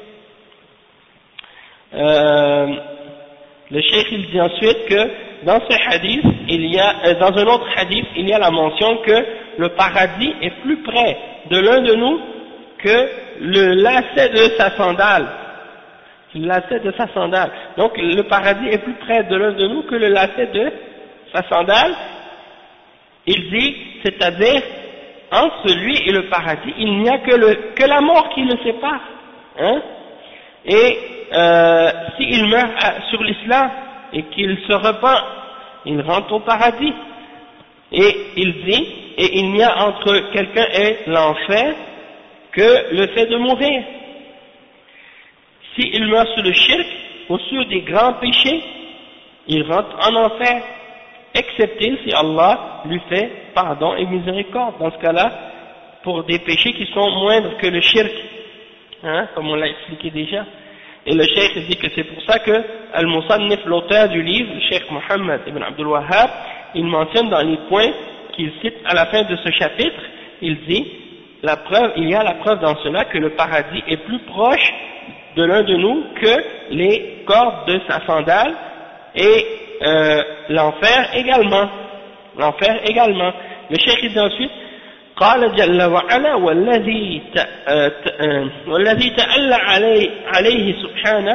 que dans ce hadith dans un autre hadith il y a la mention que le paradis est plus près de l'un de nous que le lacet de sa sandale. Le lacet de sa sandale. Donc le paradis est plus près de l'un de nous que le lacet de sa sandale. Il dit, c'est-à-dire entre lui et le paradis, il n'y a que la mort qui le sépare. Hein? Et s'il meurt sur l'islam et qu'il se repent, il rentre au paradis. Et il dit, et il n'y a entre quelqu'un et l'enfer que le fait de mourir. S'il meurt sur le shirk, ou sur des grands péchés, il rentre en enfer, excepté si Allah lui fait pardon et miséricorde. Dans ce cas-là, pour des péchés qui sont moindres que le shirk, hein, comme on l'a expliqué déjà. Et le cheikh dit que c'est pour ça que Al-Musannif, l'auteur du livre, le cheikh Mohammed ibn Abdul Wahhab, il mentionne dans les points qu'il cite à la fin de ce chapitre, il dit, il y a la preuve dans cela que le paradis est plus proche de l'un de nous que les cordes de sa sandale, et l'enfer également. Le cheikh dit ensuite, قال جل وعلا والذي تألى عليه سبحانه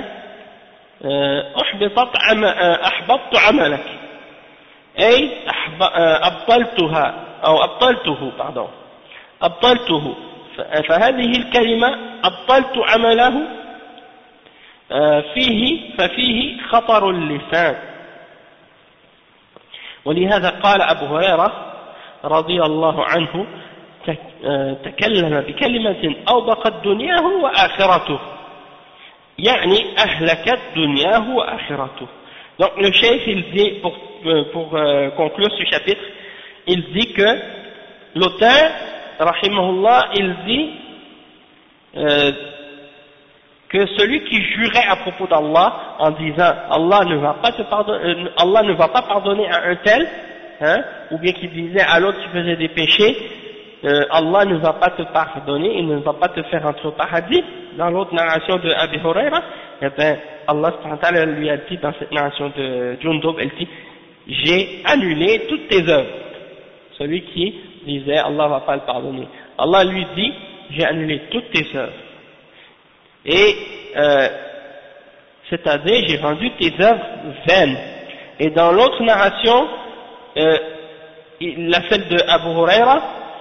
أحبطت عملك أي أبطلته فهذه الكلمة أبطلت عمله ففيه خطر اللسان. ولهذا قال أبو هريرة رضي الله عنه تكلم بكلمة أوبقت دنياه وآخرته يعني أهلكت دنياه وآخرته. Donc le cheikh il dit, pour conclure ce chapitre, il dit que l'auteur rahimahullah il dit que celui qui jurait à propos d'Allah en disant Allah ne va pas pardonner à un tel, hein, ou bien qui disait à l'autre qui faisait des péchés, Allah ne va pas te pardonner, il ne va pas te faire entrer au paradis. Dans l'autre narration de Abi Huraira, eh ben, Allah lui a dit dans cette narration de Jundub, elle dit, j'ai annulé toutes tes œuvres. Celui qui disait Allah va pas le pardonner, Allah lui dit, j'ai annulé toutes tes œuvres. Et c'est-à-dire j'ai rendu tes œuvres vaines. Et dans l'autre narration, la celle de Abu Huraira,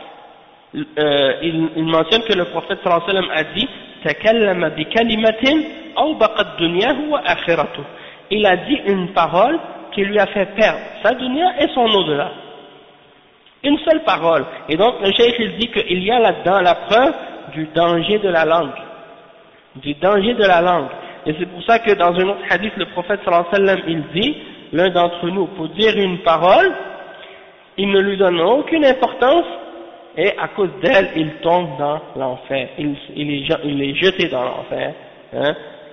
il mentionne que le prophète sallallahu alayhi wa sallam a dit takallama bi kalimatin awbaqat dunyahu wa akhiratuh. Il a dit une parole qui lui a fait perdre sa dunya et son au-delà. Une seule parole. Et donc le cheikh il dit qu'il y a là-dedans la preuve du danger de la langue. Du danger de la langue. Et c'est pour ça que dans un autre hadith, le prophète sallallahu alayhi wa sallam, il dit, l'un d'entre nous, pour dire une parole, il ne lui donne aucune importance, et à cause d'elle, il tombe dans l'enfer. Il est jeté dans l'enfer. Hein.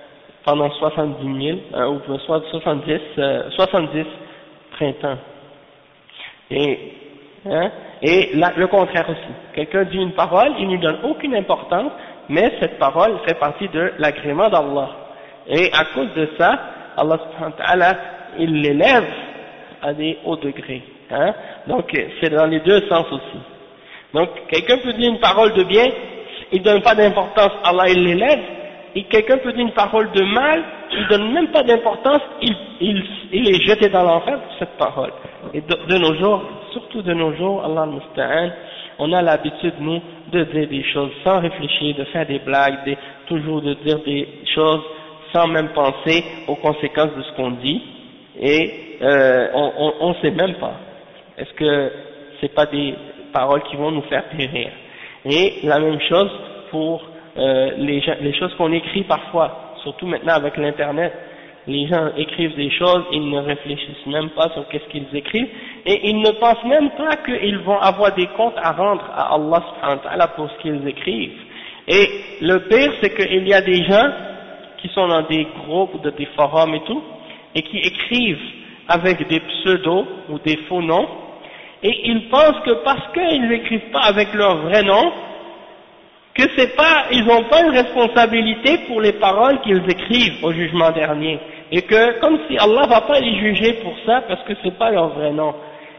pendant 70 000, ou soit 70 printemps. Et là, le contraire aussi. Quelqu'un dit une parole, il ne lui donne aucune importance, mais cette parole fait partie de l'agrément d'Allah. Et à cause de ça, Allah subhanahu wa ta'ala, il l'élève à des hauts degrés. Donc c'est dans les deux sens aussi. Donc quelqu'un peut dire une parole de bien, il ne donne pas d'importance, Allah il l'élève, et quelqu'un peut dire une parole de mal, il ne donne même pas d'importance, il est jeté dans l'enfer pour cette parole. Et de nos jours, surtout de nos jours, Allah musta'an, on a l'habitude, nous, de dire des choses sans réfléchir, de faire des blagues, toujours de dire des choses sans même penser aux conséquences de ce qu'on dit, et on ne sait même pas. Est-ce que c'est pas des paroles qui vont nous faire périr? Et la même chose pour les choses qu'on écrit parfois, surtout maintenant avec l'internet. Les gens écrivent des choses, ils ne réfléchissent même pas sur qu'est-ce qu'ils écrivent, et ils ne pensent même pas qu'ils vont avoir des comptes à rendre à Allah subhanahu wa ta'ala pour ce qu'ils écrivent. Et le pire, c'est qu'il y a des gens qui sont dans des groupes, des forums et tout, et qui écrivent avec des pseudos ou des faux noms, et ils pensent que parce qu'ils n'écrivent pas avec leur vrai nom, que c'est pas, ils n'ont pas une responsabilité pour les paroles qu'ils écrivent au jugement dernier, et que comme si Allah va pas les juger pour ça parce que c'est pas leur vrai nom.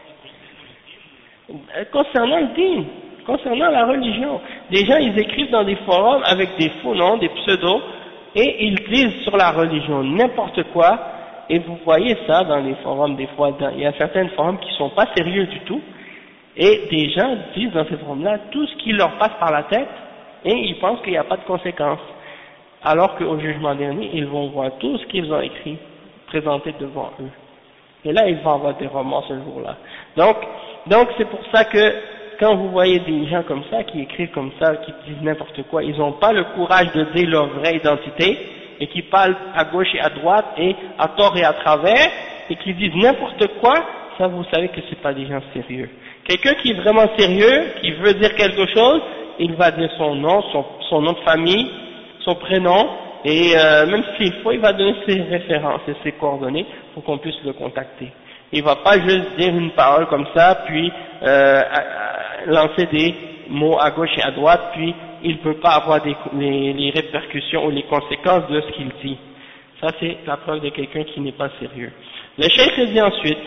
Concernant le dîn, concernant la religion, des gens ils écrivent dans des forums avec des faux noms, des pseudos, et ils disent sur la religion n'importe quoi, et vous voyez ça dans les forums des fois, il y a certains forums qui sont pas sérieux du tout, et des gens disent dans ces forums-là tout ce qui leur passe par la tête, et ils pensent qu'il n'y a pas de conséquences, alors qu'au jugement dernier, ils vont voir tout ce qu'ils ont écrit présenté devant eux. Et là, ils vont avoir des remords ce jour-là. Donc c'est pour ça que quand vous voyez des gens comme ça, qui écrivent comme ça, qui disent n'importe quoi, ils n'ont pas le courage de dire leur vraie identité, et qui parlent à gauche et à droite, et à tort et à travers, et qui disent n'importe quoi, ça vous savez que c'est pas des gens sérieux. Quelqu'un qui est vraiment sérieux, qui veut dire quelque chose, il va dire son nom, son nom de famille, son prénom, et même s'il faut, il va donner ses références et ses coordonnées pour qu'on puisse le contacter. Il va pas juste dire une parole comme ça, puis lancer des mots à gauche et à droite, puis il ne peut pas avoir les répercussions ou les conséquences de ce qu'il dit. Ça c'est la preuve de quelqu'un qui n'est pas sérieux. Le cheikh dit ensuite,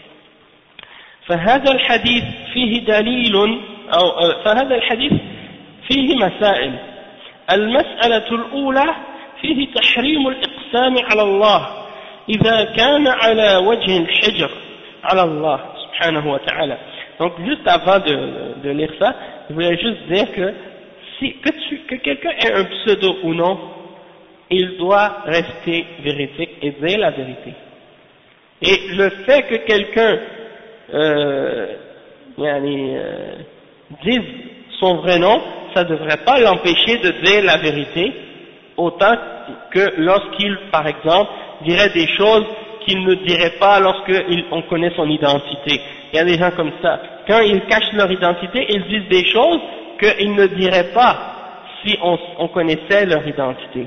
فهذا الحديث فيه دليل فهذا الحديث فيه مسائل. المسألة الأولى فيه تحريم الإقسام على الله إذا كان على وجه الحجر على الله سبحانه وتعالى. Donc juste avant de lire ça, je voulais juste dire que quelqu'un ait un pseudo ou non, il doit rester véridique et dire la vérité. Et le fait que quelqu'un dise son vrai nom, ça ne devrait pas l'empêcher de dire la vérité, autant que lorsqu'il, par exemple, dirait des choses qu'il ne dirait pas lorsqu'on connaît son identité. Il y a des gens comme ça. Quand ils cachent leur identité, ils disent des choses qu'ils ne diraient pas si on connaissait leur identité.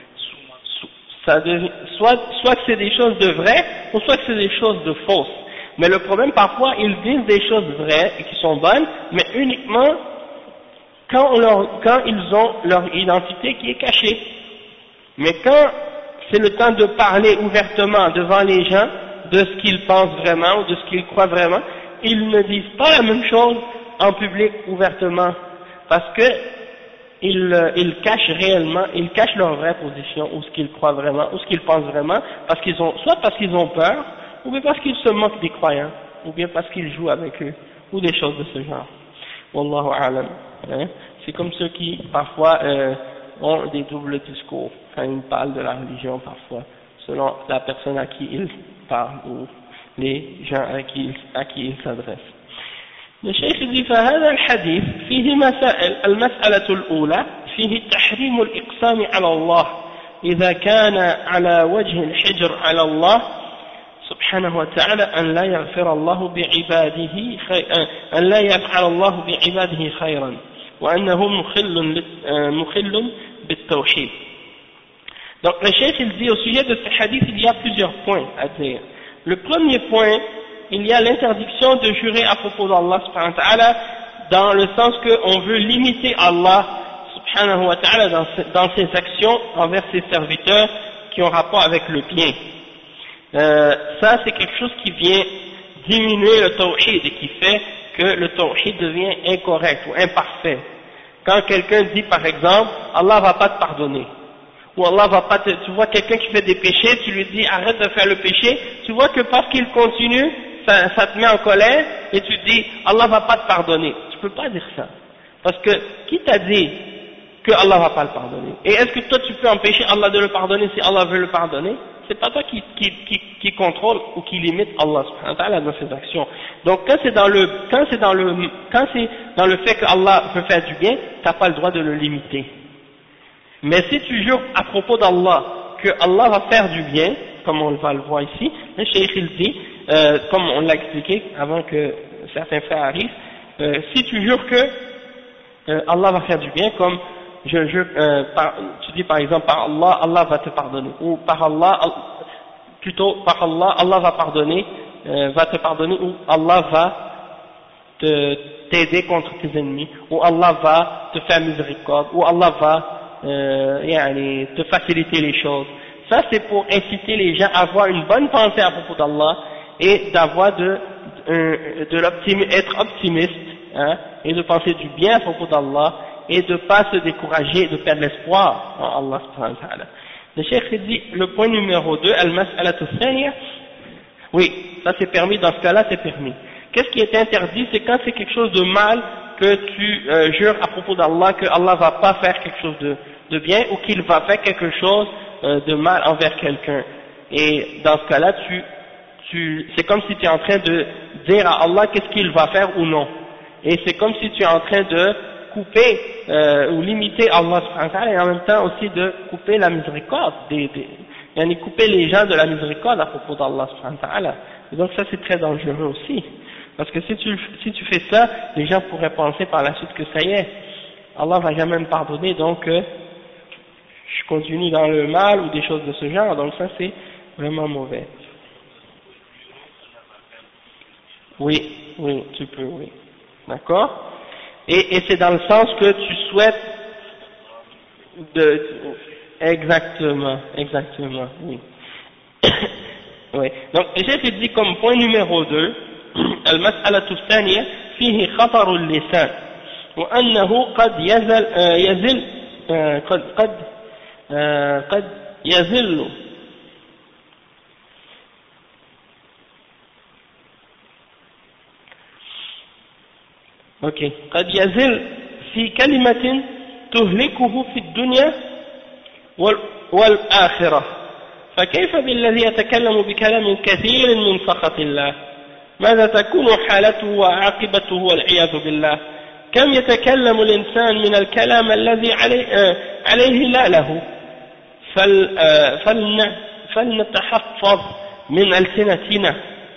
Soit que c'est des choses de vraies, ou soit que c'est des choses de fausses. Mais le problème, parfois, ils disent des choses vraies et qui sont bonnes, mais uniquement quand ils ont leur identité qui est cachée. Mais quand c'est le temps de parler ouvertement devant les gens de ce qu'ils pensent vraiment ou de ce qu'ils croient vraiment, ils ne disent pas la même chose en public ouvertement, parce que ils cachent réellement, ils cachent leur vraie position ou ce qu'ils croient vraiment ou ce qu'ils pensent vraiment, soit parce qu'ils ont peur, ou bien parce qu'ils se moquent des croyants, ou bien parce qu'ils jouent avec eux, ou des choses de ce genre. Wallahu a'lam. C'est comme ceux qui parfois ont des doubles discours quand ils parlent de la religion parfois, selon la personne à qui ils parlent ou les gens à qui ils s'adressent. Le cheikh dit فهذا الحديث فيه مسائل. المسألة الأولى فيه تحريم الإقسام على الله إذا كان على وجه الحجر على الله سبحانه وتعالى أن لا يغفر الله بعباده أن لا يفعل الله بعباده خيرا وأنه مخل بالتوحيد. Donc le cheikh il dit au sujet de ce hadith, il y a plusieurs points à dire. Le premier point, il y a l'interdiction de jurer à propos d'Allah subhanahu wa ta'ala, dans le sens qu'on veut limiter Allah subhanahu wa ta'ala dans ses actions envers ses serviteurs qui ont rapport avec le bien. Ça c'est quelque chose qui vient diminuer le tawhid et qui fait que le tawhid devient incorrect ou imparfait. Quand quelqu'un dit par exemple, Allah va pas te pardonner, ou Allah va pas te, tu vois quelqu'un qui fait des péchés, tu lui dis arrête de faire le péché, tu vois que parce qu'il continue, ça te met en colère, et tu dis Allah va pas te pardonner. Tu peux pas dire ça. Parce que qui t'a dit que Allah va pas le pardonner? Et est-ce que toi tu peux empêcher Allah de le pardonner si Allah veut le pardonner? C'est pas toi qui contrôle ou qui limite Allah subhanahu wa ta'ala dans ses actions. Donc quand c'est dans le fait que Allah veut faire du bien, t'as pas le droit de le limiter. Mais si tu jures à propos d'Allah que Allah va faire du bien, comme on va le voir ici, le cheikh il dit, comme on l'a expliqué avant que certains frères arrivent, si tu jures que Allah va faire du bien, comme je jure, tu dis par exemple par Allah, Allah va te pardonner, ou par Allah, plutôt par Allah, Allah va te pardonner, ou Allah va t'aider contre tes ennemis, ou Allah va te faire miséricorde, ou Allah va te faciliter les choses. Ça c'est pour inciter les gens à avoir une bonne pensée à propos d'Allah et d'avoir être optimiste, hein, et de penser du bien à propos d'Allah et de ne pas se décourager, de perdre l'espoir en Allah subhanahu wa ta'ala. Le cheikh dit, le point numéro 2, al-mas'alatu thaniya, oui, ça c'est permis, dans ce cas-là c'est permis. Qu'est-ce qui est interdit? C'est quand c'est quelque chose de mal que tu jures à propos d'Allah que Allah va pas faire quelque chose de bien ou qu'il va faire quelque chose de mal envers quelqu'un. Et dans ce cas-là, c'est comme si tu es en train de dire à Allah qu'est-ce qu'il va faire ou non. Et c'est comme si tu es en train de couper ou limiter Allah subhanahu wa ta'ala et en même temps aussi de couper la miséricorde, couper les gens de la miséricorde à propos d'Allah subhanahu wa ta'ala. Et donc ça c'est très dangereux aussi. Parce que si tu fais ça, les gens pourraient penser par la suite que ça y est, Allah va jamais me pardonner, donc je continue dans le mal ou des choses de ce genre, donc ça c'est vraiment mauvais. Oui, tu peux, oui. D'accord? Et c'est dans le sens que tu souhaites exactement, oui. Oui. Donc, j'ai dit comme point numéro 2, المسألة الثانية فيه خطر اللسان وأنه قد يزل قد يزل في كلمة تهلكه في الدنيا والآخرة فكيف بالذي يتكلم بكلام كثير من سخط الله ماذا تكون حالته وعاقبته والعياذ بالله كم يتكلم الإنسان من الكلام الذي عليه لا له فلنتحفظ من ألسنتنا.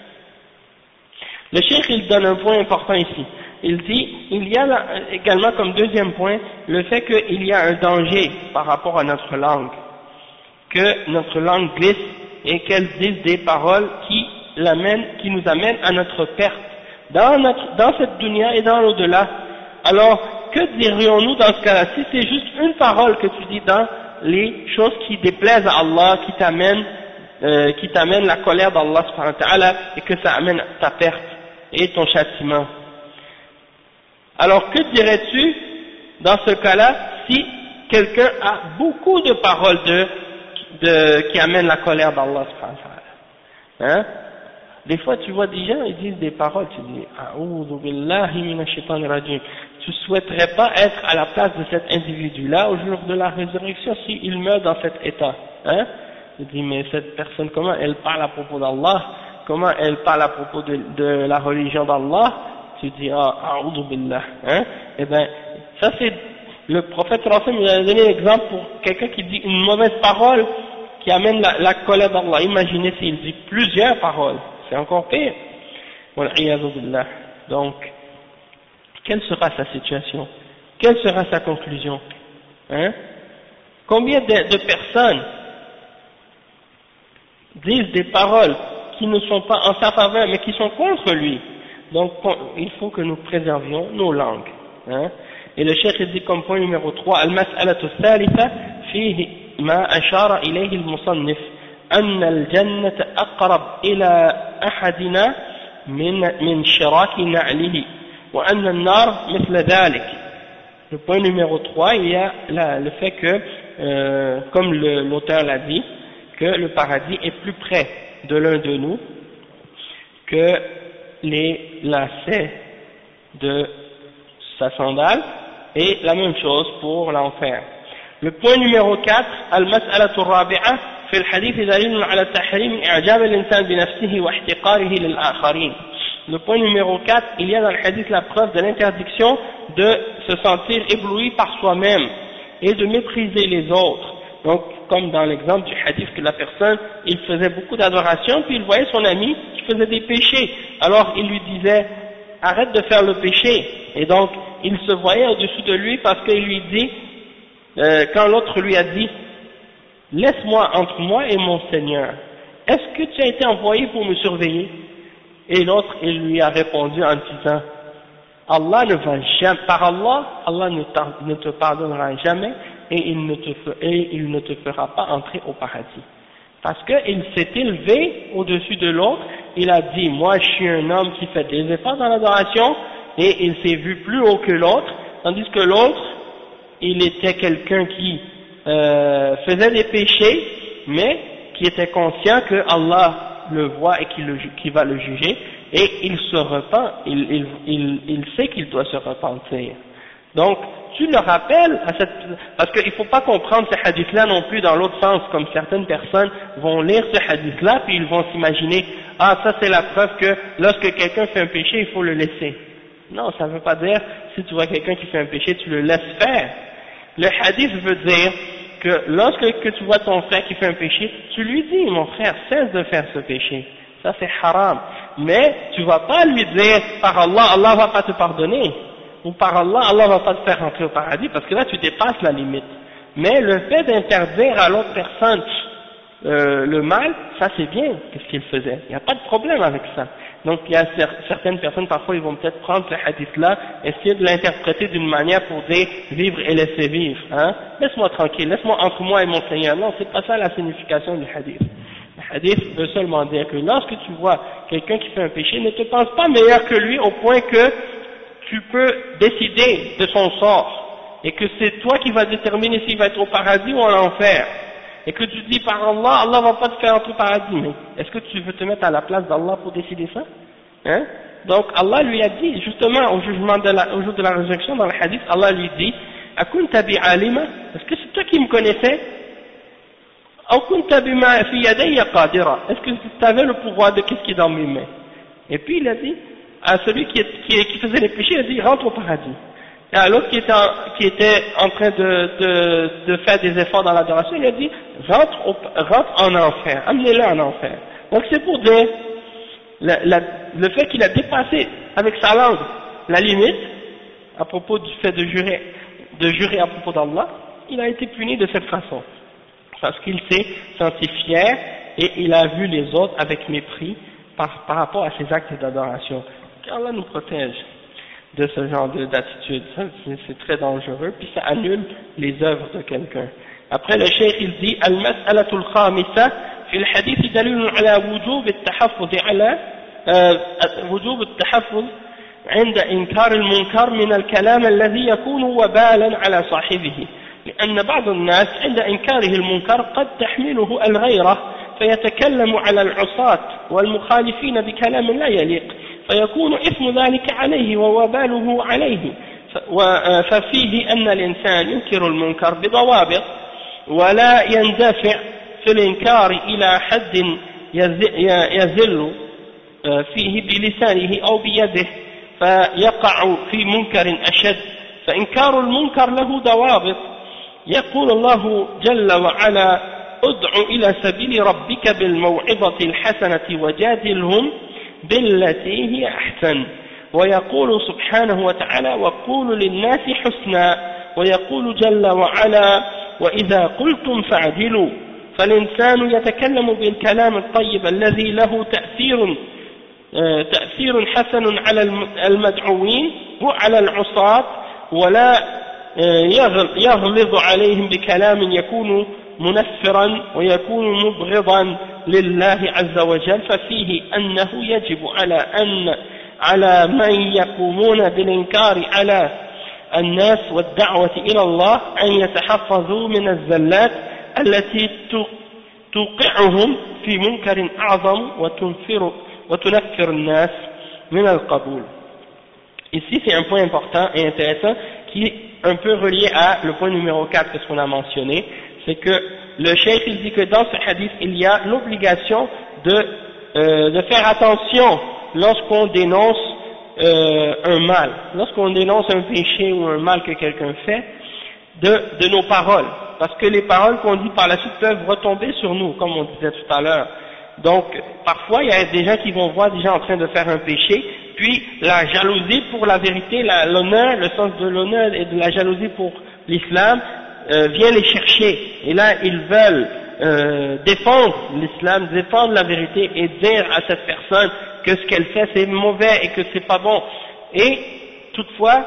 Le cheikh il donne un point important ici. Il dit, il y a également comme deuxième point le fait qu'il y a un danger par rapport à notre langue, que notre langue glisse et qu'elle dise des paroles qui nous amènent à notre perte dans cette dunya et dans l'au-delà. Alors, que dirions-nous dans ce cas-là? Si c'est juste une parole que tu dis dans les choses qui déplaisent à Allah, qui t'amènent la colère d'Allah subhanahu wa ta'ala et que ça amène ta perte et ton châtiment. Alors, que dirais-tu dans ce cas-là si quelqu'un a beaucoup de paroles qui amènent la colère d'Allah subhanahu wa ta'ala? Hein? Des fois, tu vois des gens, ils disent des paroles, tu dis, A'udhu billahi minash shaitanir rajim. Tu souhaiterais pas être à la place de cet individu-là au jour de la résurrection s'il meurt dans cet état, hein? Tu dis, mais cette personne, comment elle parle à propos d'Allah? Comment elle parle à propos de la religion d'Allah? Tu dis, A'udhu billah, hein? Eh ben, ça c'est, le prophète il a donné un exemple pour quelqu'un qui dit une mauvaise parole qui amène la colère d'Allah. Imaginez s'il dit plusieurs paroles. C'est encore pire. Donc, quelle sera sa situation? Quelle sera sa conclusion? Hein? Combien de personnes disent des paroles qui ne sont pas en sa faveur mais qui sont contre lui. Donc il faut que nous préservions nos langues. Hein. Et le cheikh dit comme point numéro 3, al-mas'alatu thalitha fihi ma ashara ilayhi al-musannif أن الجنة أقرب إلى أحدنا من شراك نعله وأن النار مثل ذلك. Le point numéro 3, il y a le fait que, comme l'auteur l'a dit, que le paradis est plus près de l'un de nous que les lacets de sa sandale, et la même chose pour l'enfer. Le point numéro 4, al-mas'alatu rabi'a في الحديث دليل على تحريم إعجاب الإنسان بنفسه واحتقاره للآخرين. Le point numéro 4, il y a dans le hadith la preuve de l'interdiction de se sentir ébloui par soi-même et de mépriser les autres. Donc, comme dans l'exemple du hadith que la personne, il faisait beaucoup d'adoration, puis il voyait son ami qui faisait des péchés. Alors, il lui disait, arrête de faire le péché. Et donc, il se voyait au-dessus de lui parce qu'il lui dit, quand l'autre lui a dit, laisse-moi entre moi et mon Seigneur. Est-ce que tu as été envoyé pour me surveiller? Et l'autre, il lui a répondu en disant, Allah ne va jamais, par Allah, Allah ne te pardonnera jamais et il ne te fera pas entrer au paradis. Parce qu'il s'est élevé au-dessus de l'autre, il a dit, moi je suis un homme qui fait des efforts dans l'adoration, et il s'est vu plus haut que l'autre, tandis que l'autre, il était quelqu'un qui faisait des péchés, mais qui était conscient que Allah le voit et qu'il va le juger, et il se repent, il sait qu'il doit se repentir. Donc, tu le rappelles parce qu'il ne faut pas comprendre ce hadith-là non plus dans l'autre sens, comme certaines personnes vont lire ce hadith-là, puis ils vont s'imaginer, ah, ça c'est la preuve que lorsque quelqu'un fait un péché, il faut le laisser. Non, ça ne veut pas dire, si tu vois quelqu'un qui fait un péché, tu le laisses faire. Le hadith veut dire que lorsque tu vois ton frère qui fait un péché, tu lui dis, mon frère, cesse de faire ce péché. Ça c'est haram. Mais tu vas pas lui dire, par Allah, Allah va pas te pardonner. Ou par Allah, Allah va pas te faire rentrer au paradis, parce que là tu dépasses la limite. Mais le fait d'interdire à l'autre personne le mal, ça c'est bien, qu'est-ce qu'il faisait. Il n'y a pas de problème avec ça. Donc il y a certaines personnes, parfois ils vont peut-être prendre ce hadith-là, essayer de l'interpréter d'une manière pour dire vivre et laisser vivre. Hein? Laisse-moi tranquille, laisse-moi entre moi et mon Seigneur. Non, c'est pas ça la signification du hadith. Le hadith veut seulement dire que lorsque tu vois quelqu'un qui fait un péché, ne te pense pas meilleur que lui au point que tu peux décider de son sort, et que c'est toi qui vas déterminer s'il va être au paradis ou en enfer. Et que tu dis par Allah, Allah va pas te faire entrer au paradis, mais est-ce que tu veux te mettre à la place d'Allah pour décider ça? Hein? Donc Allah lui a dit, justement au jour de la résurrection dans le hadith, Allah lui dit, Akunta bi alima, est-ce que c'est toi qui me connaissais? Ou kunta bima fi yadayya qadira, est-ce que tu avais le pouvoir de qu'est-ce qui est dans mes mains? Et puis il a dit, à celui qui faisait les péchés, il a dit, rentre au paradis. Et à l'autre qui était en train de faire des efforts dans l'adoration, il a dit, rentre en enfer, amenez-le en enfer. Donc c'est pour dire, le fait qu'il a dépassé avec sa langue la limite, à propos du fait de jurer à propos d'Allah, il a été puni de cette façon. Parce qu'il s'est senti fier et il a vu les autres avec mépris par rapport à ses actes d'adoration. qu'Allah nous protège de ce genre d'attitude. C'est très dangereux, puis ça annule les œuvres de quelqu'un. Après le cheikh il dit al-mas'alatu al-khamisa في الحديث دليل على وجوب التحفظ عند إنكار المنكر من الكلام الذي يكون وبالا على صاحبه، لأن بعض الناس عند إنكاره المنكر قد تحمله الغيرة فيتكلم على العصاة والمخالفين بكلام لا يليق فيكون إثم ذلك عليه ووباله عليه، ففيه أن الإنسان ينكر المنكر بضوابط ولا يندفع في الإنكار إلى حد يزل فيه بلسانه أو بيده فيقع في منكر أشد، فإنكار المنكر له ضوابط. يقول الله جل وعلا ادع إلى سبيل ربك بالموعظة الحسنة وجادلهم بالتي هي أحسن، ويقول سبحانه وتعالى وقولوا للناس حسنا، ويقول جل وعلا وإذا قلتم فاعدلوا، فالإنسان يتكلم بالكلام الطيب الذي له تأثير حسن على المدعوين وعلى العصاة، ولا يغلظ عليهم بكلام يكون منفرا ويكون مبغضا لله عز وجل، ففيه أنه يجب على من يقومون بالإنكار على الناس والدعوة إلى الله أن يتحفظوا من الزلات التي توقعهم في منكر أعظم وتنفر الناس من القبول. Ici c'est un point important et intéressant qui est un peu relié à le point numéro 4 que ce qu'on a mentionné, c'est que le cheikh il dit que dans ce hadith il y a l'obligation de faire attention lorsqu'on dénonce un mal, lorsqu'on dénonce un péché ou un mal que quelqu'un fait, de nos paroles, parce que les paroles qu'on dit par la suite peuvent retomber sur nous, comme on disait tout à l'heure. Donc parfois il y a des gens qui vont voir des gens en train de faire un péché, puis la jalousie pour la vérité, l'honneur, le sens de l'honneur et de la jalousie pour l'islam vient les chercher, et là ils veulent défendre l'islam, défendre la vérité et dire à cette personne que ce qu'elle fait c'est mauvais et que c'est pas bon, et toutefois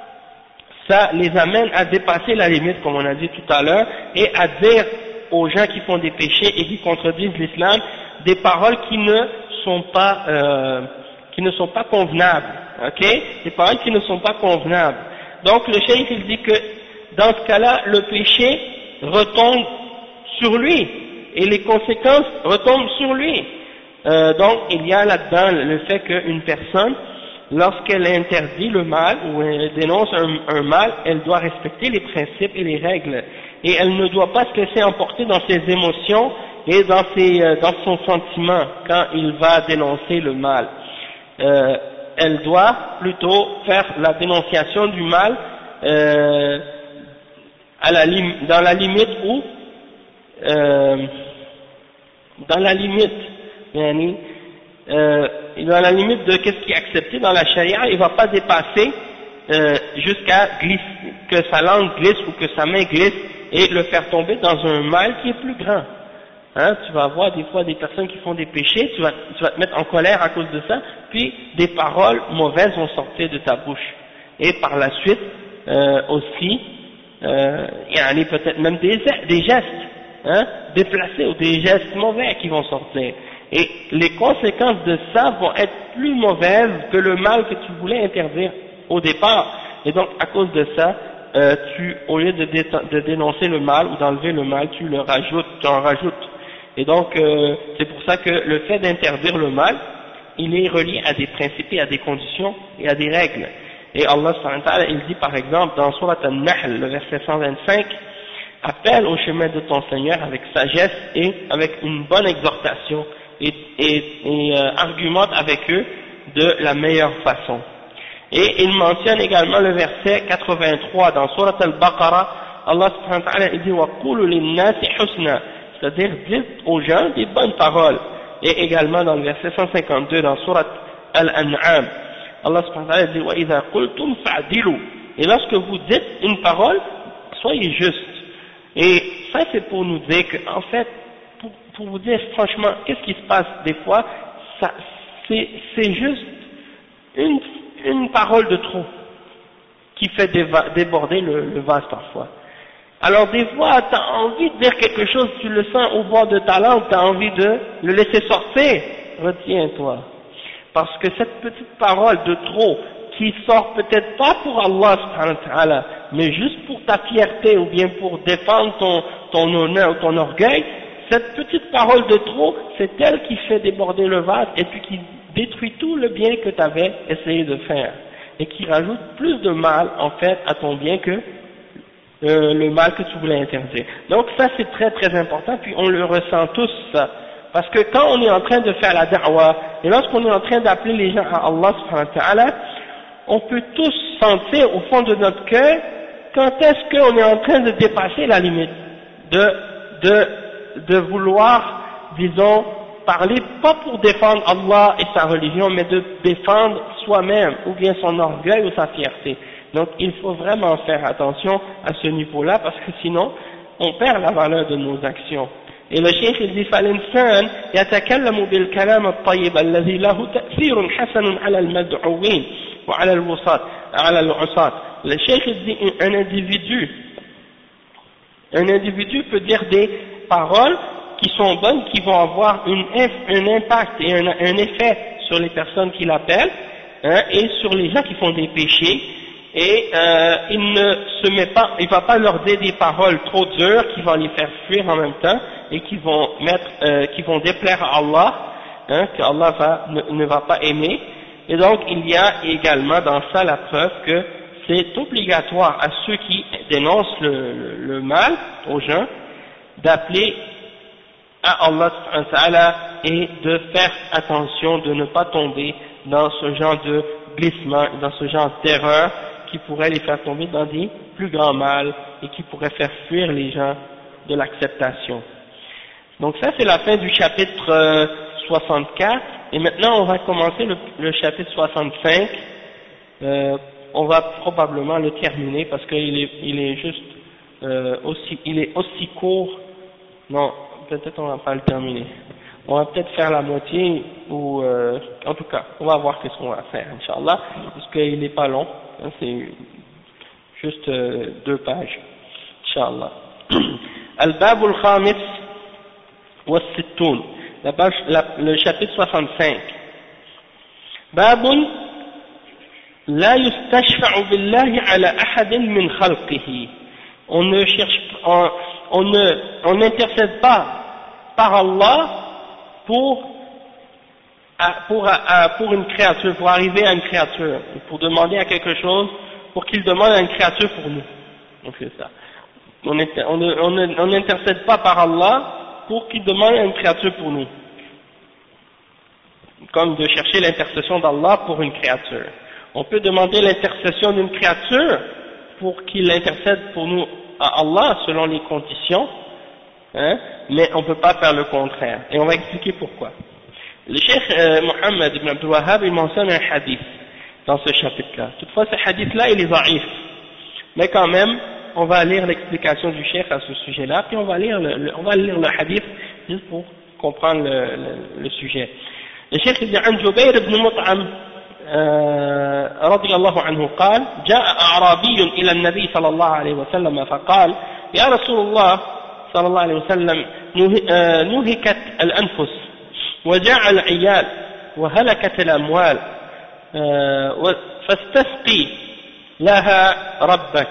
ça les amène à dépasser la limite comme on a dit tout à l'heure, et à dire aux gens qui font des péchés et qui contredisent l'islam des paroles qui ne sont pas convenables, ok, des paroles qui ne sont pas convenables. Donc le cheikh il dit que dans ce cas-là le péché retombe sur lui et les conséquences retombent sur lui. Donc il y a là-dedans le fait qu'une personne, lorsqu'elle interdit le mal ou elle dénonce un mal, elle doit respecter les principes et les règles, et elle ne doit pas se laisser emporter dans ses émotions et dans son sentiment quand il va dénoncer le mal. Elle doit plutôt faire la dénonciation du mal dans la limite où dans la limite de qu'est-ce qui est accepté dans la charia, il ne va pas dépasser jusqu'à que sa langue glisse ou que sa main glisse et le faire tomber dans un mal qui est plus grand. Hein, tu vas avoir des fois des personnes qui font des péchés, tu vas te mettre en colère à cause de ça, puis des paroles mauvaises vont sortir de ta bouche. Et par la suite aussi, il y en a peut-être même des gestes déplacés ou des gestes mauvais qui vont sortir. Et les conséquences de ça vont être plus mauvaises que le mal que tu voulais interdire au départ. Et donc à cause de ça, au lieu de dénoncer le mal ou d'enlever le mal, tu en rajoutes. Et donc c'est pour ça que le fait d'interdire le mal, il est relié à des principes et à des conditions et à des règles. Et Allah subhanahu wa ta'ala, il dit par exemple dans Surat An-Nahl, le verset 125, appelle au chemin de ton Seigneur avec sagesse et avec une bonne exhortation et argumente avec eux de la meilleure façon. Et il mentionne également le verset 83 dans Surat Al-Baqarah, Allah subhanahu wa ta'ala il dit wa qulu lin-nasi husna, c'est-à-dire dites aux gens des bonnes paroles. Et également dans le verset 152 dans Surat Al-An'am, Allah subhanahu wa ta'ala dit wa idha qultum fa'dilu, et lorsque vous dites une parole, soyez juste. Et ça c'est pour nous dire que en fait, pour vous dire franchement, qu'est-ce qui se passe des fois, c'est juste une parole de trop qui fait déborder le vase parfois. Alors des fois, tu as envie de dire quelque chose, tu le sens au bord de ta langue, tu as envie de le laisser sortir, retiens-toi. Parce que cette petite parole de trop, qui sort peut-être pas pour Allah subhanahu wa ta'ala, mais juste pour ta fierté ou bien pour défendre ton honneur ou ton orgueil, cette petite parole de trop, c'est elle qui fait déborder le vase et puis qui détruit tout le bien que tu avais essayé de faire et qui rajoute plus de mal en fait à ton bien que le mal que tu voulais interdire. Donc ça c'est très très important, puis on le ressent tous ça, parce que quand on est en train de faire la da'wah et lorsqu'on est en train d'appeler les gens à Allah subhanahu wa ta'ala, on peut tous sentir au fond de notre cœur quand est-ce qu'on est en train de dépasser la limite de vouloir, disons, parler pas pour défendre Allah et sa religion, mais de défendre soi-même, ou bien son orgueil ou sa fierté. Donc il faut vraiment faire attention à ce niveau-là, parce que sinon, on perd la valeur de nos actions. Et le cheikh il dit فالإنسان يتكلم بالكلام الطيب الذي له تأثير حسن على المدعوين وعلى العصاة. Le cheikh il dit un individu peut dire des paroles qui sont bonnes, qui vont avoir un impact et un effet sur les personnes qui l'appellent, et sur les gens qui font des péchés, et il ne va pas leur dire des paroles trop dures qui vont les faire fuir en même temps et qui vont déplaire à Allah, que Allah ne va pas aimer. Et donc il y a également dans ça la preuve que c'est obligatoire à ceux qui dénoncent le mal aux gens d'appeler à Allah et de faire attention de ne pas tomber dans ce genre de glissement, dans ce genre d'erreur qui pourrait les faire tomber dans des plus grands mal et qui pourrait faire fuir les gens de l'acceptation. Donc ça c'est la fin du chapitre 64 et maintenant on va commencer le chapitre 65. On va probablement le terminer parce qu'il est juste il est aussi court. Non, peut-être on va pas le terminer. On va peut-être faire la moitié ou en tout cas, on va voir qu'est-ce qu'on va faire, Inch'Allah, parce qu'il n'est pas long, c'est juste 2 pages, Inch'Allah. Al-Bab al-Khamis wa Sittoun, le chapitre 65. Babun la yustashfa'u billahi ala ahadin min khalqihi. On n'intercède pas par Allah pour une créature, pour arriver à une créature, pour demander à quelque chose, pour qu'il demande à une créature pour nous. Donc c'est ça. On n'intercède pas par Allah pour qu'il demande à une créature pour nous. Comme de chercher l'intercession d'Allah pour une créature. On peut demander l'intercession d'une créature pour qu'il intercède pour nous à Allah selon les conditions, mais on ne peut pas faire le contraire. Et on va expliquer pourquoi. Le cheikh Mohammed ibn Abdul Wahhab il mentionne un hadith dans ce chapitre-là. Toutefois, ce hadith-là, il est dhaïf. Mais quand même, on va lire l'explication du cheikh à ce sujet-là, puis on va lire le hadith juste pour comprendre le sujet. Le cheikh il dit عن جبير بن مطعم رضي الله عنه قال جاء أعرابي إلى النبي صلى الله عليه وسلم فقال يا رسول الله صلى الله عليه وسلم نهكت الأنفس وجاع العيال وهلكت الأموال فاستسقي لها ربك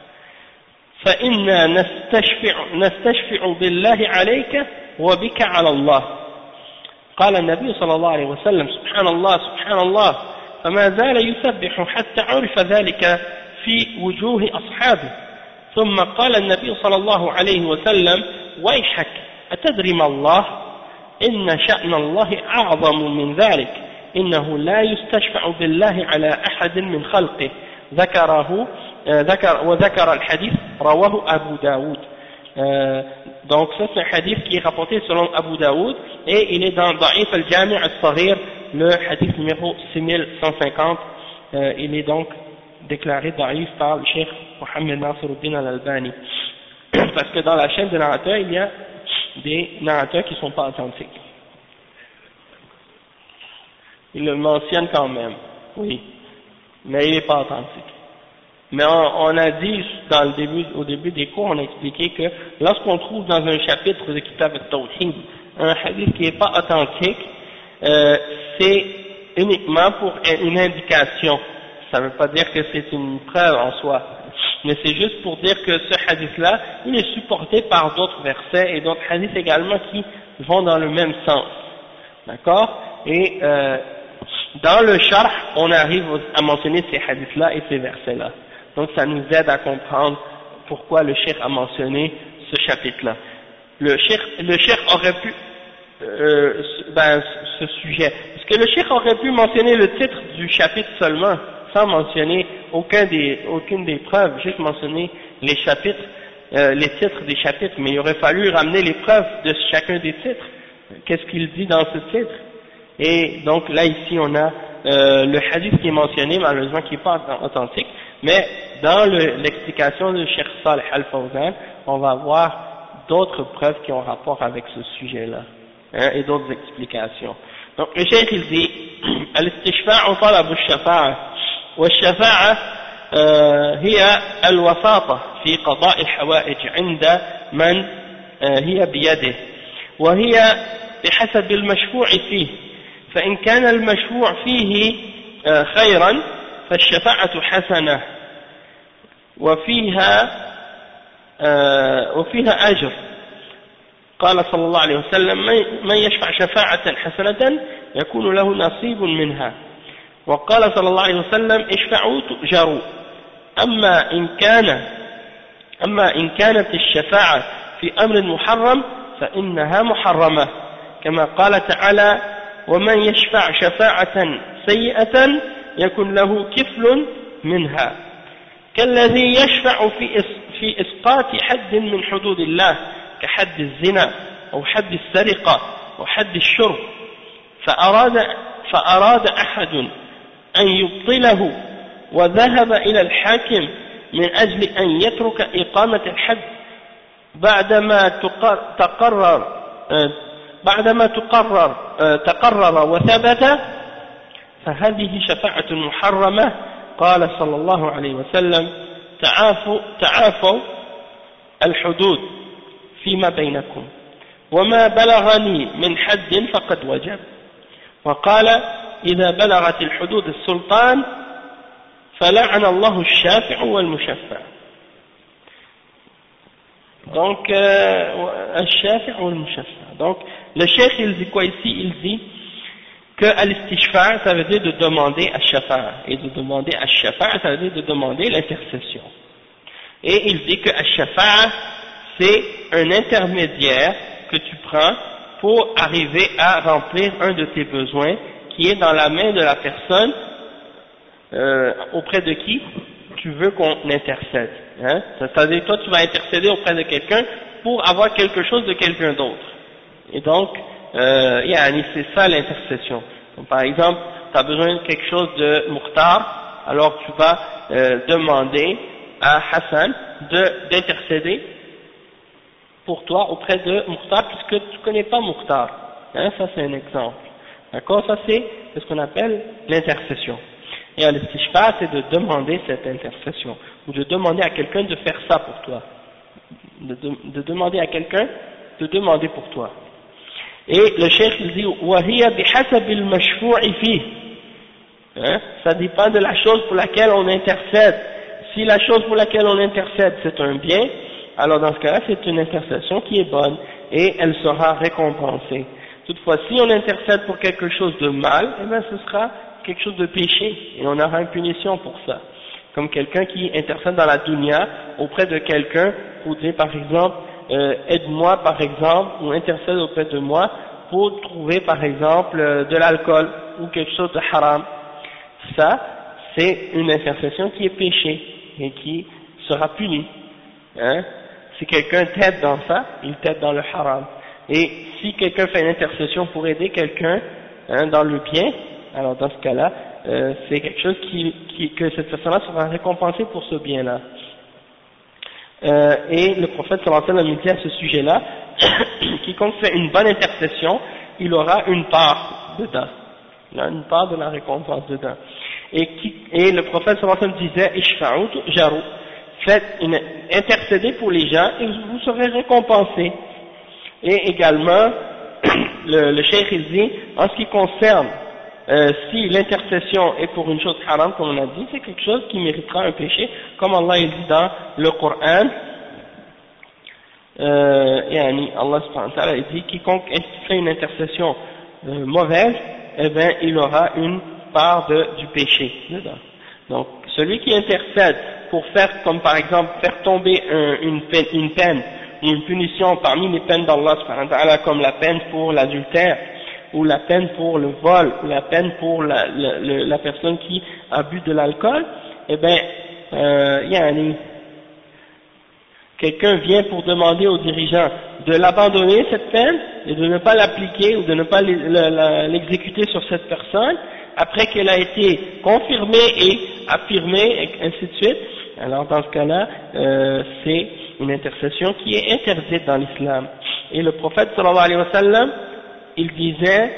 فإنا نستشفع بالله عليك وبك على الله. قال النبي صلى الله عليه وسلم سبحان الله سبحان الله فما زال يسبح حتى عرف ذلك في وجوه أصحابه. ثم قال النبي صلى الله عليه وسلم ويحك أتدري ما الله إن شأن الله أعظم من ذلك إنه لا يستشفع بالله على أحد من خلقه وذكر الحديث رواه أبو داود. Donc ça c'est un hadith qui est rapporté selon Abu Daoud et il est dans Da'if al-Jami' al-Saghir, le hadith numéro 6150. Il est donc déclaré Da'if par le cheikh Mohammed Nasiruddin al-Albani parce que dans la chaîne de narrateurs il y a des narrateurs qui ne sont pas authentiques. Il le mentionne quand même, oui, mais il n'est pas authentique. Mais on a dit au début des cours, on a expliqué que lorsqu'on trouve dans un chapitre de Kitab al-Tawhid un hadith qui n'est pas authentique, c'est uniquement pour une indication. Ça ne veut pas dire que c'est une preuve en soi, mais c'est juste pour dire que ce hadith-là, il est supporté par d'autres versets et d'autres hadiths également qui vont dans le même sens. D'accord? Et dans le sharh, on arrive à mentionner ces hadiths-là et ces versets-là. Donc ça nous aide à comprendre pourquoi le cheikh a mentionné ce chapitre-là. Le cheikh aurait pu ce sujet, parce que le cheikh aurait pu mentionner le titre du chapitre seulement, sans mentionner aucune des preuves, juste mentionner les chapitres, les titres des chapitres, mais il aurait fallu ramener les preuves de chacun des titres. Qu'est-ce qu'il dit dans ce titre? Et donc là ici on a le hadith qui est mentionné, malheureusement qui n'est pas authentique, mais dans l'explication de Cheikh Salih Al-Fawzan, on va voir d'autres preuves qui ont rapport avec ce sujet-là, hein, et d'autres explications. Donc le cheikh il dit al-istishfa'u talabu ash-shafa'a wash-shafa'a هي الوساطة في قضاء الحوائج عند من هي بيده وهي بحسب المشفوع فيه فإن كان المشفوع فيه خيرا فالشفاعة حسنة وفيها أجر قال صلى الله عليه وسلم من يشفع شفاعة حسنة يكون له نصيب منها وقال صلى الله عليه وسلم اشفعوا تؤجروا أما إن كانت الشفاعة في أمر محرم فإنها محرمة كما قال تعالى ومن يشفع شفاعة سيئة يكن له كفل منها كالذي يشفع في إسقاط حد من حدود الله كحد الزنا أو حد السرقة أو حد الشرب فأراد أحد أن يبطله وذهب إلى الحاكم من أجل أن يترك إقامة الحد بعدما تقرر وثبت فهذه شفاعة محرمة قال صلى الله عليه وسلم تعافوا الحدود فيما بينكم وما بلغني من حد فقد وجب وقال إذا بلغت الحدود السلطان فلعن الله الشافع والمشفع donc الشافع والمشفع donc le cheikh il dit quoi ici il dit que al-istishfa' ça veut dire de demander à shafa et de demander à shafa ça veut dire de demander l'intercession et il dit que al-shafa' c'est un intermédiaire que tu prends pour arriver à remplir un de tes besoins qui est dans la main de la personne auprès de qui tu veux qu'on intercède, hein? C'est-à-dire toi tu vas intercéder auprès de quelqu'un pour avoir quelque chose de quelqu'un d'autre et donc c'est ça l'intercession. Donc, par exemple tu as besoin de quelque chose de mukhtar alors tu vas demander à Hassan d'intercéder pour toi auprès de mukhtar puisque tu ne connais pas mukhtar, hein? Ça c'est un exemple, d'accord? Ça c'est ce qu'on appelle l'intercession. Et al-istishfa' c'est de demander cette intercession, ou de demander à quelqu'un de faire ça pour toi, de demander à quelqu'un de demander pour toi. Et le cheikh il dit وَهِيَ بِحَسَبِ الْمَشْفُوعِ فِيهِ, hein? Ça dépend de la chose pour laquelle on intercède. Si la chose pour laquelle on intercède c'est un bien, alors dans ce cas-là c'est une intercession qui est bonne et elle sera récompensée. Toutefois si on intercède pour quelque chose de mal, eh bien ce sera quelque chose de péché et on aura une punition pour ça, comme quelqu'un qui intercède dans la dunya auprès de quelqu'un pour dire par exemple aide-moi par exemple ou intercède auprès de moi pour trouver par exemple de l'alcool ou quelque chose de haram. Ça c'est une intercession qui est péché et qui sera punie, hein? Si quelqu'un t'aide dans ça, il t'aide dans le haram. Et si quelqu'un fait une intercession pour aider quelqu'un, hein, dans le bien, alors dans ce cas-là, c'est quelque chose que cette personne-là sera récompensée pour ce bien-là. Et le prophète sallallahu alayhi wa sallam dit à ce sujet-là, quiconque fait une bonne intercession, il aura une part dedans, une part de la récompense dedans. Et le prophète sallallahu alayhi wa sallam disait, ishfa'u tu'jaru, faites intercédez pour les gens et vous serez récompensés. Et également, le cheikh il dit, en ce qui concerne si l'intercession est pour une chose haram, comme on a dit, c'est quelque chose qui méritera un péché, comme Allah il dit dans le Coran, Allah subhanahu wa ta'ala il dit, quiconque fait une intercession mauvaise, eh bien il aura une part du péché dedans. Donc celui qui intercède pour faire, comme par exemple, faire tomber une peine ou une punition parmi les peines d'Allah subhanahu wa ta'ala, comme la peine pour l'adultère, ou la peine pour le vol, ou la peine pour la personne qui a bu de l'alcool, eh bien, quelqu'un vient pour demander aux dirigeants de l'abandonner cette peine et de ne pas l'appliquer ou de ne pas l'exécuter sur cette personne après qu'elle a été confirmée et affirmée et ainsi de suite. Alors dans ce cas-là, c'est une intercession qui est interdite dans l'islam. Et le prophète sallallahu alayhi wa sallam, il disait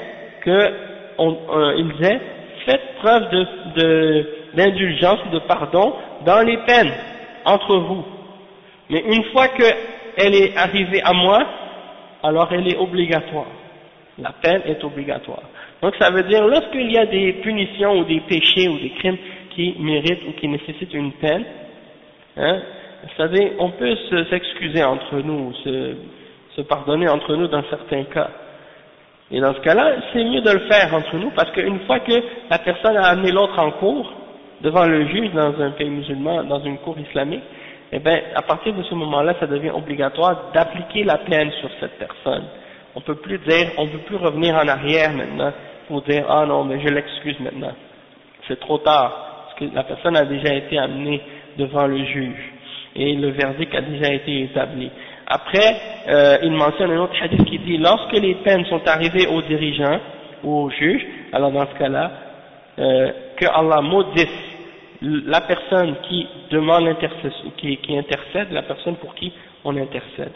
faites preuve d'indulgence, de pardon dans les peines entre vous. Mais une fois qu'elle est arrivée à moi, alors elle est obligatoire. La peine est obligatoire. Donc ça veut dire, lorsqu'il y a des punitions ou des péchés ou des crimes qui méritent ou qui nécessitent une peine, hein, c'est-à-dire on peut s'excuser entre nous, se pardonner entre nous dans certains cas. Et dans ce cas-là, c'est mieux de le faire entre nous, parce qu'une fois que la personne a amené l'autre en cour, devant le juge dans un pays musulman, dans une cour islamique, eh bien, à partir de ce moment-là, ça devient obligatoire d'appliquer la peine sur cette personne. On peut plus revenir en arrière maintenant pour dire, ah non, mais je l'excuse maintenant. C'est trop tard, parce que la personne a déjà été amenée devant le juge, et le verdict a déjà été établi. Après, il mentionne un autre hadith qui dit, lorsque les peines sont arrivées aux dirigeants, ou aux juges, alors dans ce cas-là, que Allah maudisse la personne qui demande l'intercession, qui intercède, la personne pour qui on intercède.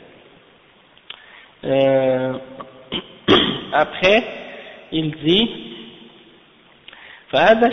Après, il dit, ça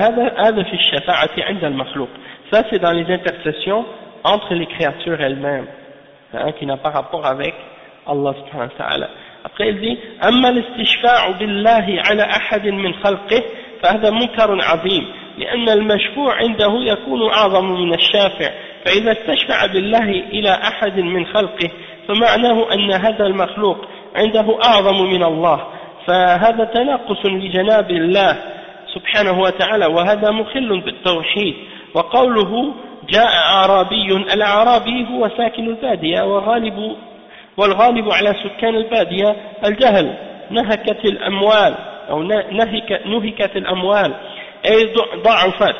c'est dans les intercessions entre les créatures elles-mêmes, hein, qui n'a pas rapport avec Allah subhanahu wa ta'ala. Après il dit, أما الاستشفاع بالله على أحد من خلقه فهذا منكر عظيم لأن المشفوع عنده يكون أعظم من الشافع فإذا استشفع بالله إلى أحد من خلقه فمعناه أن هذا المخلوق عنده أعظم من الله فهذا تناقص لجناب الله سبحانه وتعالى وهذا مخل بالتوحيد. وقوله جاء أعرابي، الأعرابي هو ساكن البادية والغالب على سكان البادية الجهل، نهكت الأموال أو نهكت الأموال أي ضعفت،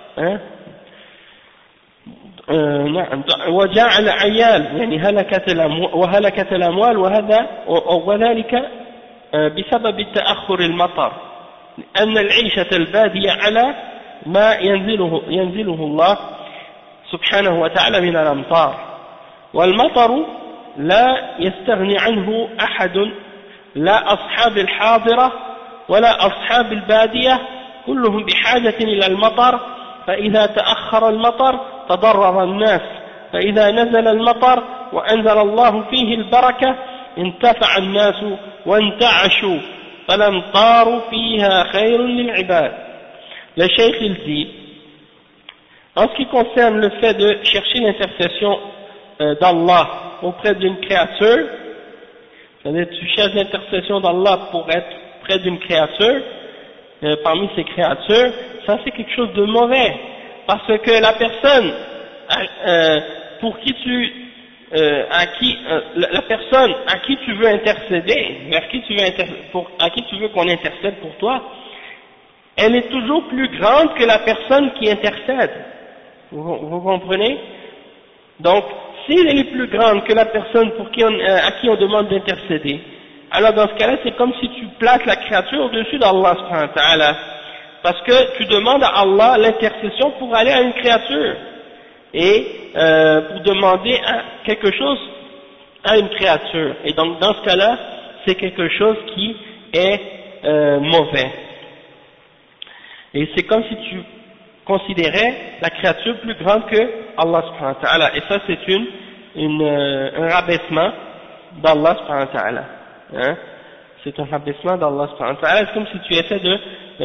نعم، وجعل عيال يعني وهلكت الأموال، وذلك بسبب تأخر المطر، لأن العيشة البادية على ما ينزله الله سبحانه وتعالى من الأمطار، والمطر لا يستغني عنه أحد، لا أصحاب الحاضرة ولا أصحاب البادية، كلهم بحاجة إلى المطر، فإذا تأخر المطر تضرر الناس، فإذا نزل المطر وأنزل الله فيه البركة انتفع الناس وانتعشوا فالأمطار فيها خير للعباد. Le cheikh il dit, en ce qui concerne le fait de chercher l'intercession d'Allah auprès d'une créature, c'est-à-dire tu cherches l'intercession d'Allah pour être près d'une créature, parmi ces créatures, ça c'est quelque chose de mauvais, parce que la personne pour qui la personne à qui tu veux intercéder, à qui tu veux qu'on intercède pour toi, elle est toujours plus grande que la personne qui intercède. Vous comprenez? Donc, si elle est plus grande que la personne à qui on demande d'intercéder, alors dans ce cas-là, c'est comme si tu places la créature au-dessus d'Allah subhanahu wa ta'ala, parce que tu demandes à Allah l'intercession pour aller à une créature, et pour demander quelque chose à une créature. Et donc, dans ce cas-là, c'est quelque chose qui est mauvais. Et c'est comme si tu considérais la créature plus grande que Allah subhanahu wa ta'ala. Et ça, c'est un rabaissement d'Allah subhanahu wa ta'ala. Hein? C'est un rabaissement d'Allah subhanahu wa ta'ala. C'est comme si tu essaies de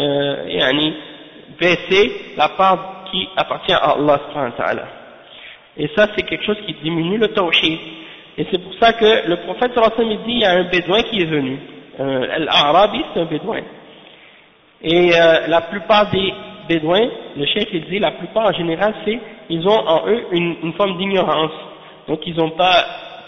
baisser la part qui appartient à Allah subhanahu wa ta'ala. Et ça, c'est quelque chose qui diminue le tawhid. Et c'est pour ça que le prophète sallallahu alayhi wa sallam dit, il y a un bédouin qui est venu. L'Arabi, c'est un bédouin. Et la plupart des bédouins, le cheikh il dit, la plupart en général, ils ont en eux une forme d'ignorance. Donc ils n'ont pas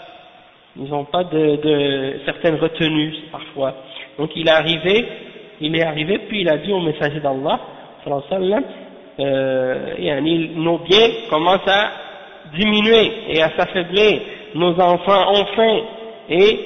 de certaines retenues parfois. Donc il est arrivé, puis il a dit au messager d'Allah, sallallahu alayhi wa sallam, nos biens commencent à diminuer et à s'affaiblir, nos enfants ont faim, et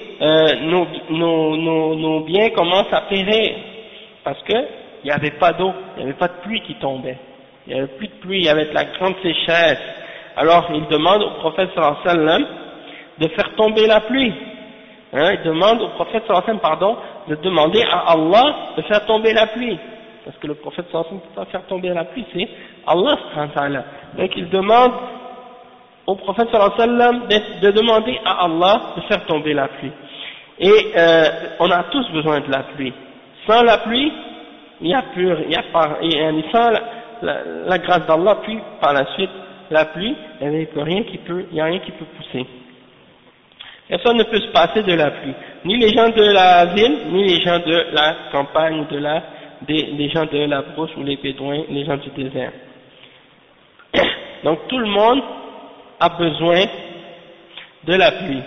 nos biens commencent à périr, parce que il n'y avait pas d'eau, il n'y avait pas de pluie qui tombait, il n'y avait plus de pluie, il y avait de la grande sécheresse. Alors il demande au prophète sallallahu alayhi wa sallam de faire tomber la pluie. Hein, il demande au prophète sallallahu alayhi wa sallam, pardon, de demander à Allah de faire tomber la pluie. Parce que le prophète sallallahu alayhi wa sallam peut pas faire tomber la pluie, c'est Allah subhanahu wa ta'ala. Donc il demande au prophète sallallahu alayhi wa sallam de demander à Allah de faire tomber la pluie. Et on a tous besoin de la pluie. Sans la pluie, il n'y a sans la grâce d'Allah, puis par la suite la pluie, il n'y a rien qui peut pousser. Personne ne peut se passer de la pluie, ni les gens de la ville, ni les gens de la campagne, les gens de la brousse ou les bédouins, les gens du désert. Donc tout le monde a besoin de la pluie.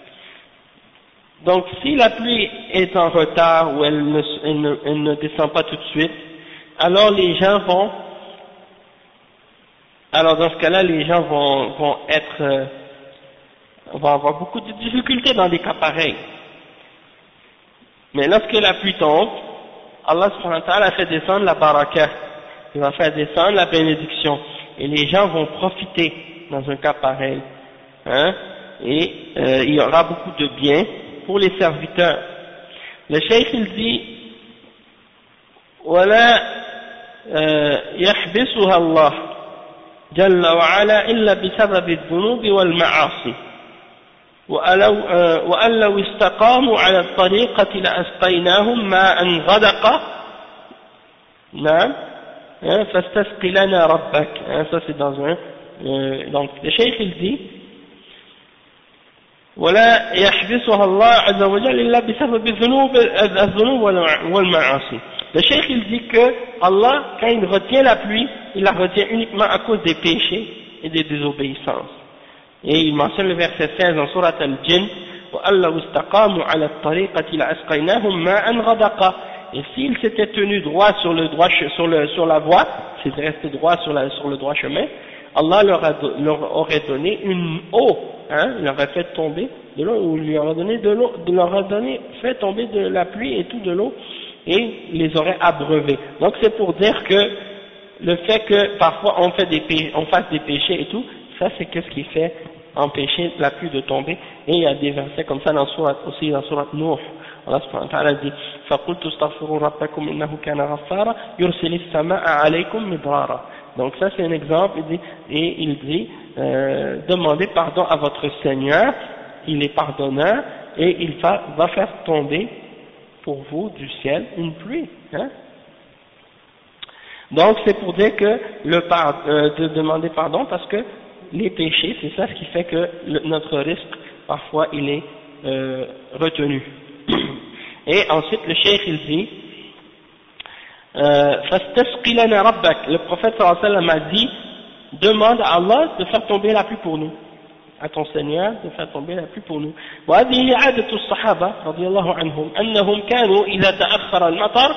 Donc si la pluie est en retard ou elle ne descend pas tout de suite, alors dans ce cas-là, les gens vont avoir beaucoup de difficultés dans des cas pareils. Mais lorsque la pluie tombe, Allah subhanahu wa ta'ala fait descendre la baraka, il va faire descendre la bénédiction, et les gens vont profiter dans un cas pareil, hein, et il y aura beaucoup de biens pour les serviteurs. Le cheikh il dit ولا يحبسها الله جل وعلا إلا بسبب الذنوب والمعاصي وأن لو استقاموا على الطريقة لأسقيناهم ماء غدق نعم فاستسقي لنا ربك. Ça c'est dans un donc le cheikh il dit ولا يحبسها الله عز وجل إلا بسبب الذنوب والمعاصي. Le cheikh il dit que Allah, quand il retient la pluie, il la retient uniquement à cause des péchés et des désobéissances. Et il mentionne le verset 16 dans Surat Al-Jinn, et s'ils s'étaient tenus droit sur la voie, s'ils étaient restés droit sur le droit chemin, Allah leur aurait donné une eau, hein, il leur aurait fait tomber de l'eau, ou il leur aurait donné de l'eau, fait tomber de la pluie et tout de l'eau, et les aurait abreuvés. Donc c'est pour dire que le fait que parfois on fasse des péchés et tout, ça c'est ce qui fait empêcher la pluie de tomber. Et il y a des versets comme ça dans Surat Nuh. Allah subhanahu wa ta'ala dit فَقُلْتُ اسْتَغْفِرُوا رَبَّكُمْ إِنَّهُ كَانَ غَفَّارًا يُرْسِلِ السَّمَاءَ عَلَيْكُمْ مِدْرَارًا. Donc ça c'est un exemple, et il dit demandez pardon à votre Seigneur, il est pardonneur, et il va faire tomber pour vous du ciel une pluie, hein? Donc c'est pour dire que de demander pardon, parce que les péchés, c'est ça ce qui fait que notre risque parfois il est retenu. Et ensuite le cheikh il dit fastasqi lana rabbak, le prophète sallallahu alayhi wa sallam a dit demande à Allah de faire tomber la pluie pour nous, à ton Seigneur de faire tomber la pluie pour nous. وهذه عادة الصحابة رضي الله عنهم أنهم كانوا إذا تأخر المطر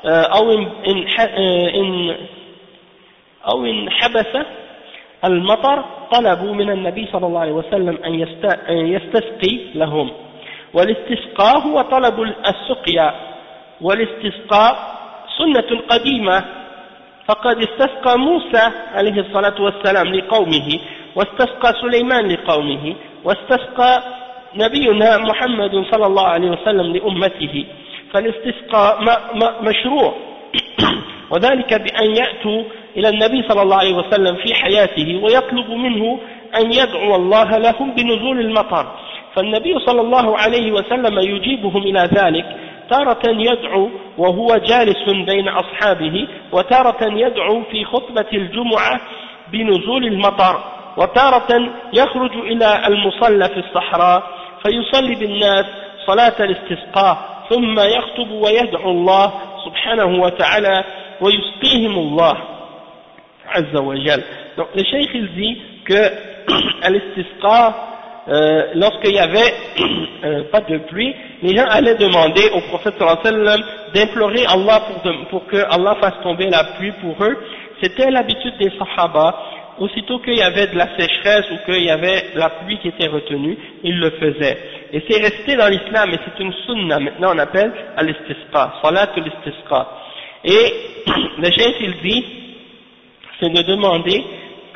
أو انحبس المطر طلبوا من النبي صلى الله عليه وسلم أن يستسقي لهم. والاستسقاء هو طلب السقيا، والاستسقاء سنة قديمة، فقد استسقى موسى عليه الصلاة والسلام لقومه، واستسقى سليمان لقومه، واستسقى نبينا محمد صلى الله عليه وسلم لأمته. فالاستسقاء مشروع، وذلك بأن يأتوا إلى النبي صلى الله عليه وسلم في حياته ويطلب منه أن يدعو الله لهم بنزول المطر، فالنبي صلى الله عليه وسلم يجيبهم إلى ذلك، تارة يدعو وهو جالس بين أصحابه، وتارة يدعو في خطبة الجمعة بنزول المطر، وتارة يخرج إلى المصلى في الصحراء فيصلي بالناس صلاة الاستسقاء، ثم يخطب ويدعو الله سبحانه وتعالى ويسقيهم الله عز وجل. Donc le cheikh il dit que à l'istisqa, lorsqu'il y avait pas de pluie, les gens allaient demander au prophète sallallahu alayhi wa sallam d'implorer Allah pour que Allah fasse tomber la pluie pour eux. C'était l'habitude des sahaba. Aussitôt qu'il y avait de la sécheresse ou qu'il y avait la pluie qui était retenue, ils le faisaient. Et c'est resté dans l'islam, et c'est une sunna, maintenant on appelle al-istisqa, salat al-istisqa. Et le cheikh il dit, c'est de demander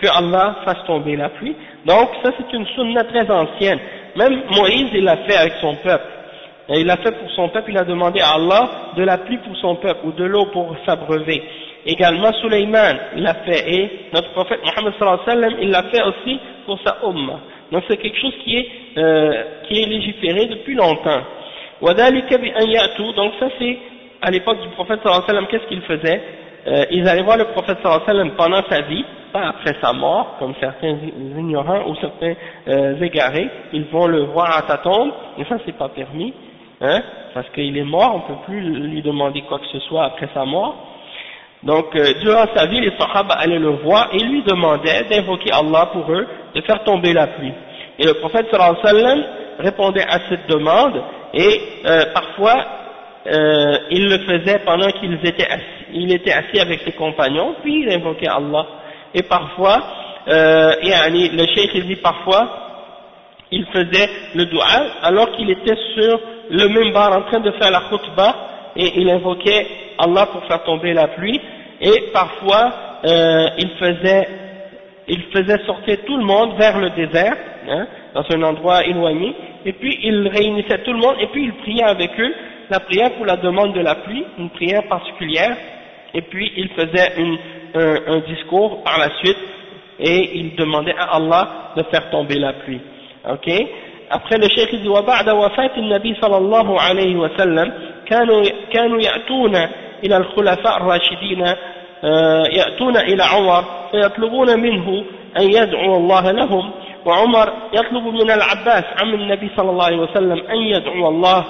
que Allah fasse tomber la pluie. Donc ça c'est une sunna très ancienne. Même Moïse il l'a fait avec son peuple. Et il l'a fait pour son peuple, il a demandé à Allah de la pluie pour son peuple ou de l'eau pour s'abreuver. Également Sulayman il l'a fait et notre prophète Mohammed sallallahu alayhi wa sallam il l'a fait aussi pour sa ummah. Donc c'est quelque chose qui est légiféré depuis longtemps. وَذَلِكَ بِأَنْ يَأْتُوا. Donc ça c'est à l'époque du prophète sallallahu alayhi wa sallam, qu'est-ce qu'il faisait? Ils allaient voir le prophète sallallahu alayhi wa sallam pendant sa vie, pas après sa mort, comme certains ignorants ou certains égarés, ils vont le voir à sa tombe, et ça c'est pas permis, hein, parce qu'il est mort, on peut plus lui demander quoi que ce soit après sa mort. Donc durant sa vie, les sahaba allaient le voir et lui demandaient d'invoquer Allah pour eux, de faire tomber la pluie. Et le prophète sallallahu alayhi wa sallam répondait à cette demande, et parfois il le faisait pendant qu'il était assis avec ses compagnons, puis il invoquait Allah. Et parfois, le cheikh il dit parfois, il faisait le dua alors qu'il était sur le minbar en train de faire la khutbah, et il invoquait Allah pour faire tomber la pluie. Et parfois, il faisait sortir tout le monde vers le désert, hein, dans un endroit éloigné, et puis il réunissait tout le monde, et puis il priait avec eux, la prière pour la demande de la pluie, une prière particulière, et puis il faisait un discours par la suite, et il demandait à Allah de faire tomber la pluie. Ok? Après le cheikh dit وبعد وفاة النبي صلى الله عليه وسلم كانوا يأتون إلى الخلفاء الراشدين يأتون إلى عمر فيطلبون منه أن يدعو الله لهم وعمر يطلب من العباس عم النبي صلى الله عليه وسلم أن يدعو الله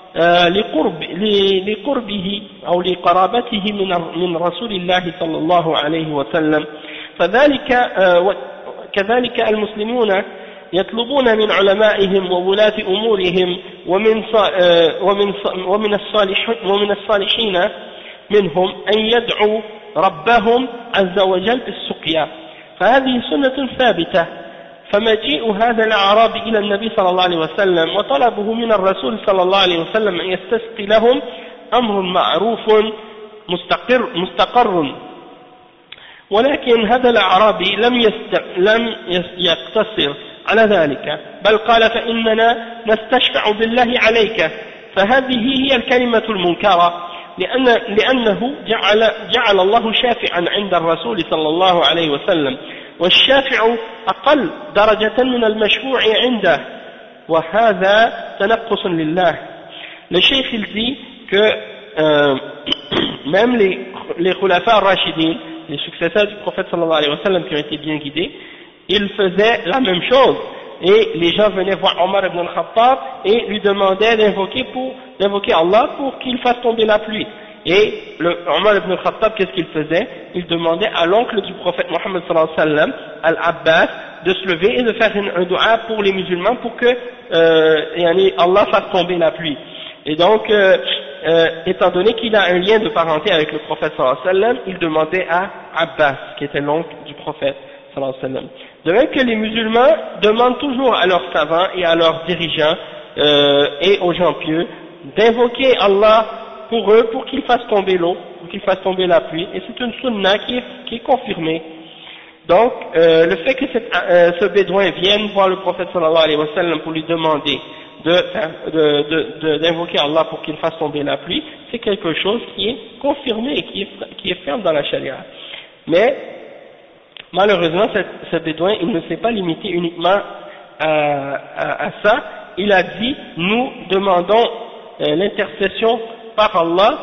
لقربه أو لقرابته من رسول الله صلى الله عليه وسلم. كذلك المسلمون يطلبون من علمائهم وولاة أمورهم ومن الصالحين منهم أن يدعوا ربهم عز وجل بالسقيا، فهذه سنة ثابتة. فمجيء هذا الأعرابي إلى النبي صلى الله عليه وسلم وطلبه من الرسول صلى الله عليه وسلم أن يستسقي لهم أمر معروف مستقر، ولكن هذا الأعرابي لم يقتصر على ذلك، بل قال فإننا نستشفع بالله عليك، فهذه هي الكلمة المنكرة، لأنه جعل الله شافعا عند الرسول صلى الله عليه وسلم، والشافع أقل درجة من المشفوع عنده، وهذا تنقص لله. Le cheikh il dit que même les khulafa rachidin, les successeurs du prophète sallallahu alayhi wa sallam qui ont été bien guidés, ils faisaient la même chose, et les gens venaient voir Omar ibn al-Khattab et lui demandaient d'invoquer Allah pour qu'il fasse tomber la pluie. Et Omar ibn al-Khattab, qu'est-ce qu'il faisait? Il demandait à l'oncle du prophète Mohammed sallallahu alayhi wa sallam, Al-Abbas, de se lever et de faire un dua pour les musulmans pour que Allah fasse tomber la pluie. Et donc, étant donné qu'il a un lien de parenté avec le prophète sallallahu alayhi wa sallam, il demandait à Abbas, qui était l'oncle du prophète sallallahu alayhi wa sallam. De même que les musulmans demandent toujours à leurs savants et à leurs dirigeants et aux gens pieux d'invoquer Allah pour eux, pour qu'ils fassent tomber l'eau, pour qu'ils fassent tomber la pluie, et c'est une sunna qui est confirmée. Donc, le fait que ce bédouin vienne voir le prophète sallallahu alayhi wa sallam pour lui demander d'invoquer Allah pour qu'il fasse tomber la pluie, c'est quelque chose qui est confirmé, qui est ferme dans la charia. Mais, malheureusement, ce bédouin, il ne s'est pas limité uniquement à ça, il a dit, nous demandons l'intercession par Allah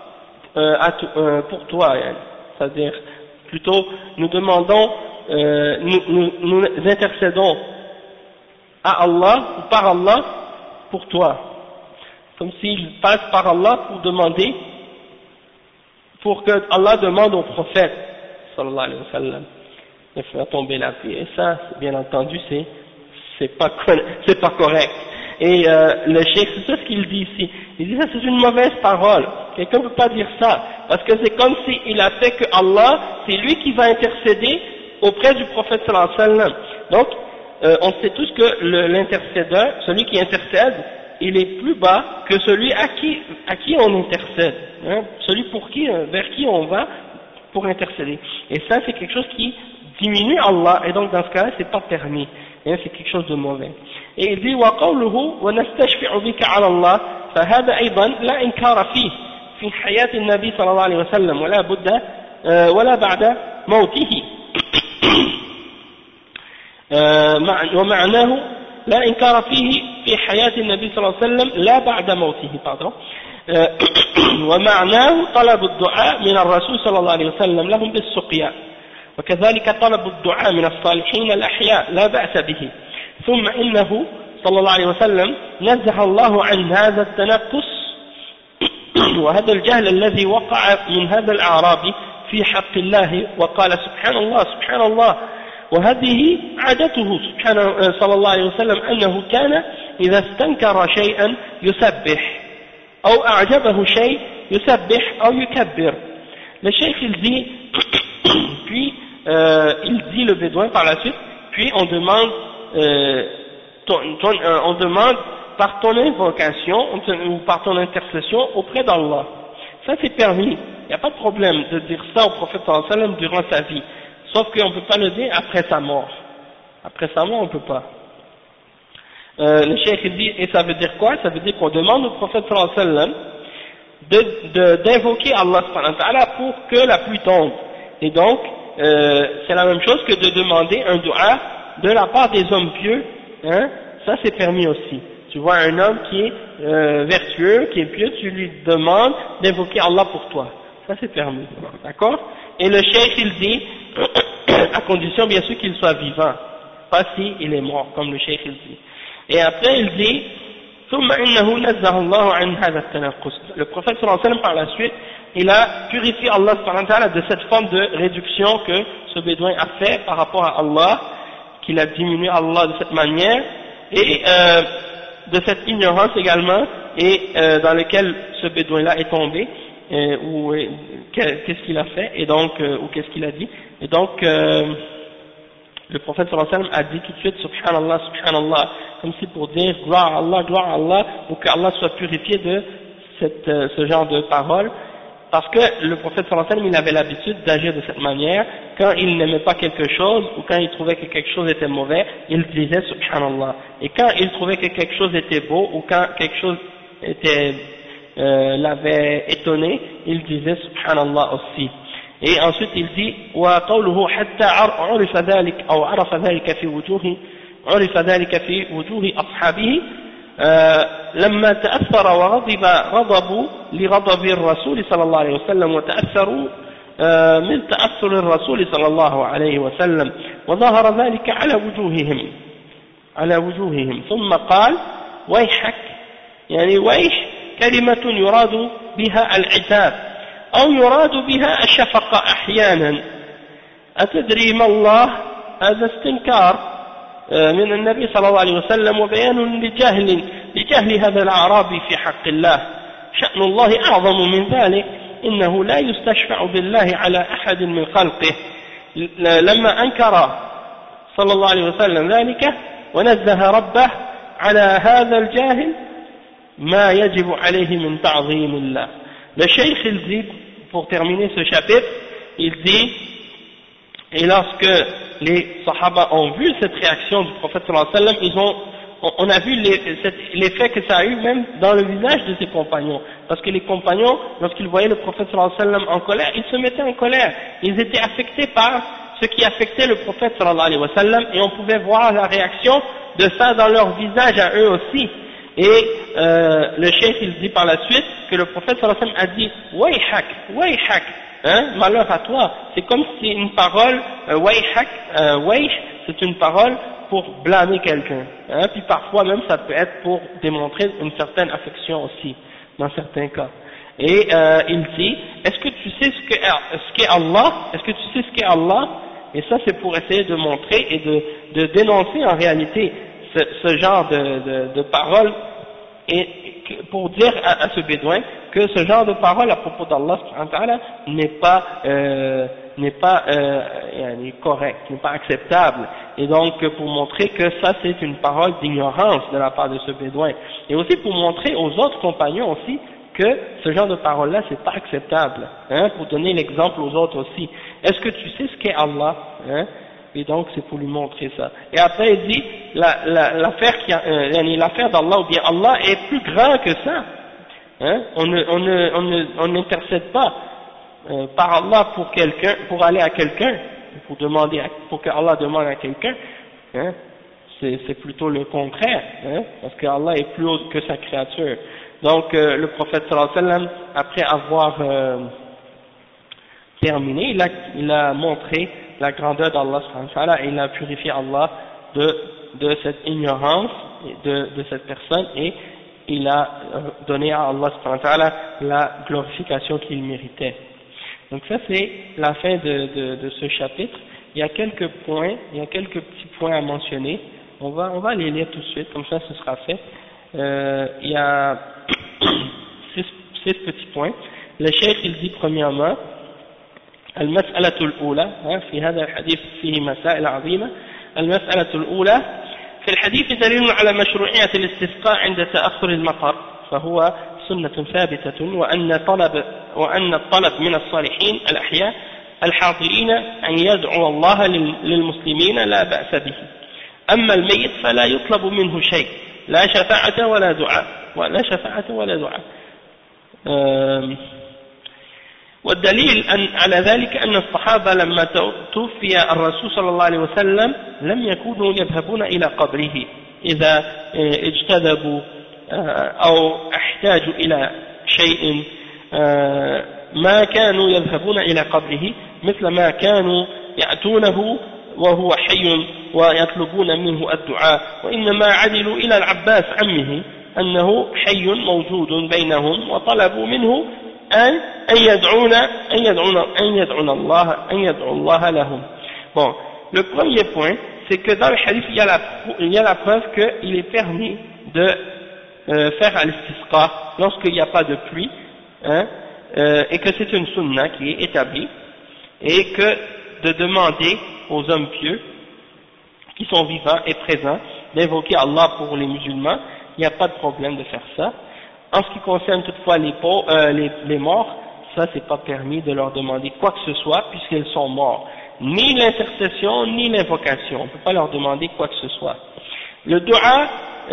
pour toi, c'est-à-dire, plutôt, nous demandons, nous intercédons à Allah ou par Allah pour toi, comme s'il passe par Allah pour demander, pour que Allah demande au prophète sallallahu alayhi wa sallam de faire tomber la pluie. Et ça, bien entendu, c'est pas correct. Et le cheikh, c'est ça ce qu'il dit ici. Il dit ça, c'est une mauvaise parole. Quelqu'un ne peut pas dire ça, parce que c'est comme s'il a fait que Allah, c'est lui qui va intercéder auprès du prophète sallallahu alayhi wa sallam. Donc, on sait tous que l'intercédeur, celui qui intercède, il est plus bas que celui à qui on intercède, hein, celui vers qui on va pour intercéder. Et ça, c'est quelque chose qui diminue Allah, et donc dans ce cas-là, c'est pas permis, hein, c'est quelque chose de mauvais. Et il dit وقوله ونستشفع بك على الله فهذا أيضا لا إنكار فيه في حياة النبي صلى الله عليه وسلم ولا بد ولا بعد موته. ومعناه لا إنكار فيه في حياة النبي صلى الله عليه وسلم لا بعد موته ومعناه طلب الدعاء من الرسول صلى الله عليه وسلم لهم بالسقيا وكذلك طلب الدعاء من الصالحين الأحياء لا بأس به. ثم إنه صلى الله عليه وسلم نزه الله عن هذا التنقص وهذا الجهل الذي وقع من هذا الأعرابي في حق الله وقال سبحان الله سبحان الله. وهذه عادته صلى الله عليه وسلم أنه كان إذا استنكر شيئا يسبح أو أعجبه شيء يسبح أو يكبر. Le cheikh il dit puis il dit le bédouin par la suite, puis on demande par ton invocation ou par ton intercession auprès d'Allah. Ça c'est permis, il n'y a pas de problème de dire ça au prophète sallallahu alayhi wa sallam durant sa vie, sauf qu'on ne peut pas le dire après sa mort. Après sa mort on ne peut pas. Le cheikh il dit, et ça veut dire quoi? Ça veut dire qu'on demande au prophète sallallahu alayhi wa sallam d'invoquer Allah subhanahu wa ta'ala pour que la pluie tombe. Et donc c'est la même chose que de demander un dua de la part des hommes pieux, hein? Ça c'est permis aussi. Tu vois un homme qui est vertueux, qui est pieux, tu lui demandes d'invoquer Allah pour toi. Ça c'est permis, d'accord? Et le cheikh il dit, à condition bien sûr qu'il soit vivant, pas si il est mort, comme le cheikh il dit. Et après il dit, ثم إنه نزه الله عن هذا التنقص. Le prophète sallallahu alayhi wa sallam par la suite, il a purifié Allah subhanahu wa ta'ala de cette forme de réduction que ce bédouin a fait par rapport à Allah, qu'il a diminué Allah de cette manière, et de cette ignorance également, et dans laquelle ce bédouin-là est tombé, ou qu'est-ce qu'il a fait, et donc, ou qu'est-ce qu'il a dit. Et donc, le prophète sallallahu alayhi wa sallam a dit tout de suite Subhanallah, Subhanallah, comme si pour dire gloire à Allah, ou qu'Allah soit purifié de ce genre de paroles, parce que le prophète sallallahu alayhi wa sallam il avait l'habitude d'agir de cette manière. Quand il n'aimait pas quelque chose, ou quand il trouvait que quelque chose était mauvais, il disait Subhanallah, et quand il trouvait que quelque chose était beau, ou quand quelque chose l'avait étonné, il disait Subhanallah aussi. Et ensuite il dit وقوله حتى عرف ذلك أو عرف ذلك في وجوه أصحابه لما تأثر غضبوا لغضب الرسول صلى الله عليه وسلم وتأثروا من تأثر الرسول صلى الله عليه وسلم وظهر ذلك على وجوههم ثم قال ويحك، يعني ويح كلمة يراد بها العتاب أو يراد بها الشفقة أحيانا. أتدري ما الله؟ هذا استنكار من النبي صلى الله عليه وسلم وبيان لجهل هذا الأعرابي في حق الله. شأن الله أعظم من ذلك، إنه لا يستشفع بالله على أحد من خلقه. لما أنكر صلى الله عليه وسلم ذلك ونزه ربه على هذا الجاهل ما يجب عليه من تعظيم الله. Le cheikh il dit, pour terminer ce chapitre, il dit, et lorsque les sahaba ont vu cette réaction du prophète sallallahu alayhi wa sallam, on a vu l'effet que ça a eu même dans le visage de ses compagnons, parce que les compagnons, lorsqu'ils voyaient le prophète sallallahu alayhi wa sallam en colère, ils se mettaient en colère, ils étaient affectés par ce qui affectait le prophète sallallahu alayhi wa sallam, et on pouvait voir la réaction de ça dans leur visage à eux aussi. Et le cheikh il dit par la suite que le prophète sallallahu alayhi wa sallam a dit wayhak, hein, malheur à toi. C'est comme si une parole wayhak, c'est une parole pour blâmer quelqu'un, hein, puis parfois même ça peut être pour démontrer une certaine affection aussi dans certains cas. Et il dit, est-ce que tu sais ce qu'est Allah? Est-ce que tu sais ce qu'est Allah? Et ça c'est pour essayer de montrer et de dénoncer en réalité ce genre de paroles, et pour dire à ce bédouin que ce genre de paroles à propos d'Allah n'est pas correct, n'est pas acceptable, et donc pour montrer que ça c'est une parole d'ignorance de la part de ce bédouin, et aussi pour montrer aux autres compagnons aussi que ce genre de parole-là c'est pas acceptable, hein, pour donner l'exemple aux autres aussi. Est-ce que tu sais ce qu'est Allah, hein? et donc c'est pour lui montrer ça. Et après il dit l'affaire d'Allah, ou bien Allah est plus grand que ça, hein? On n'intercède pas par Allah pour quelqu'un, pour aller à quelqu'un, pour que Allah demande à quelqu'un, hein? C'est plutôt le contraire, hein? Parce que Allah est plus haut que sa créature. Donc le prophète sallallahu alayhi wa sallam, après avoir terminé, il a montré la grandeur d'Allah subhanahu wa ta'ala, et il a purifié Allah de cette ignorance de cette personne, et il a donné à Allah subhanahu wa ta'ala la glorification qu'il méritait. Donc ça c'est la fin de ce chapitre. Il y a quelques petits points à mentionner. On va les lire tout de suite, comme ça ce sera fait. Il y a 6 petits points. Le cheikh il dit premièrement المسألة الأولى في هذا الحديث فيه مسائل عظيمة. المسألة الأولى في الحديث دليل على مشروعية الاستسقاء عند تأخر المطر، فهو سنة ثابتة، وأن الطلب من الصالحين الأحياء الحاضرين أن يدعو الله للمسلمين لا بأس به. أما الميت فلا يطلب منه شيء، لا شفاعة ولا دعاء. والدليل على ذلك أن الصحابة لما توفي الرسول صلى الله عليه وسلم لم يكونوا يذهبون إلى قبره إذا اجتذبوا أو احتاجوا إلى شيء، ما كانوا يذهبون إلى قبره مثل ما كانوا يأتونه وهو حي ويطلبون منه الدعاء، وإنما عدلوا إلى العباس عمه أنه حي موجود بينهم، وطلبوا منه أن يدعو الله لهم. Bon, le premier point, c'est que dans le hadith, il y a la preuve qu'il est permis de faire al-istisqa lorsqu'il n'y a pas de pluie, hein, et que c'est une sunna qui est établie, et que de demander aux hommes pieux qui sont vivants et présents d'invoquer Allah pour les musulmans, il n'y a pas de problème de faire ça. En ce qui concerne toutefois les morts, ça c'est pas permis de leur demander quoi que ce soit puisqu'ils sont morts. Ni l'intercession, ni l'invocation, on ne peut pas leur demander quoi que ce soit. Le dua,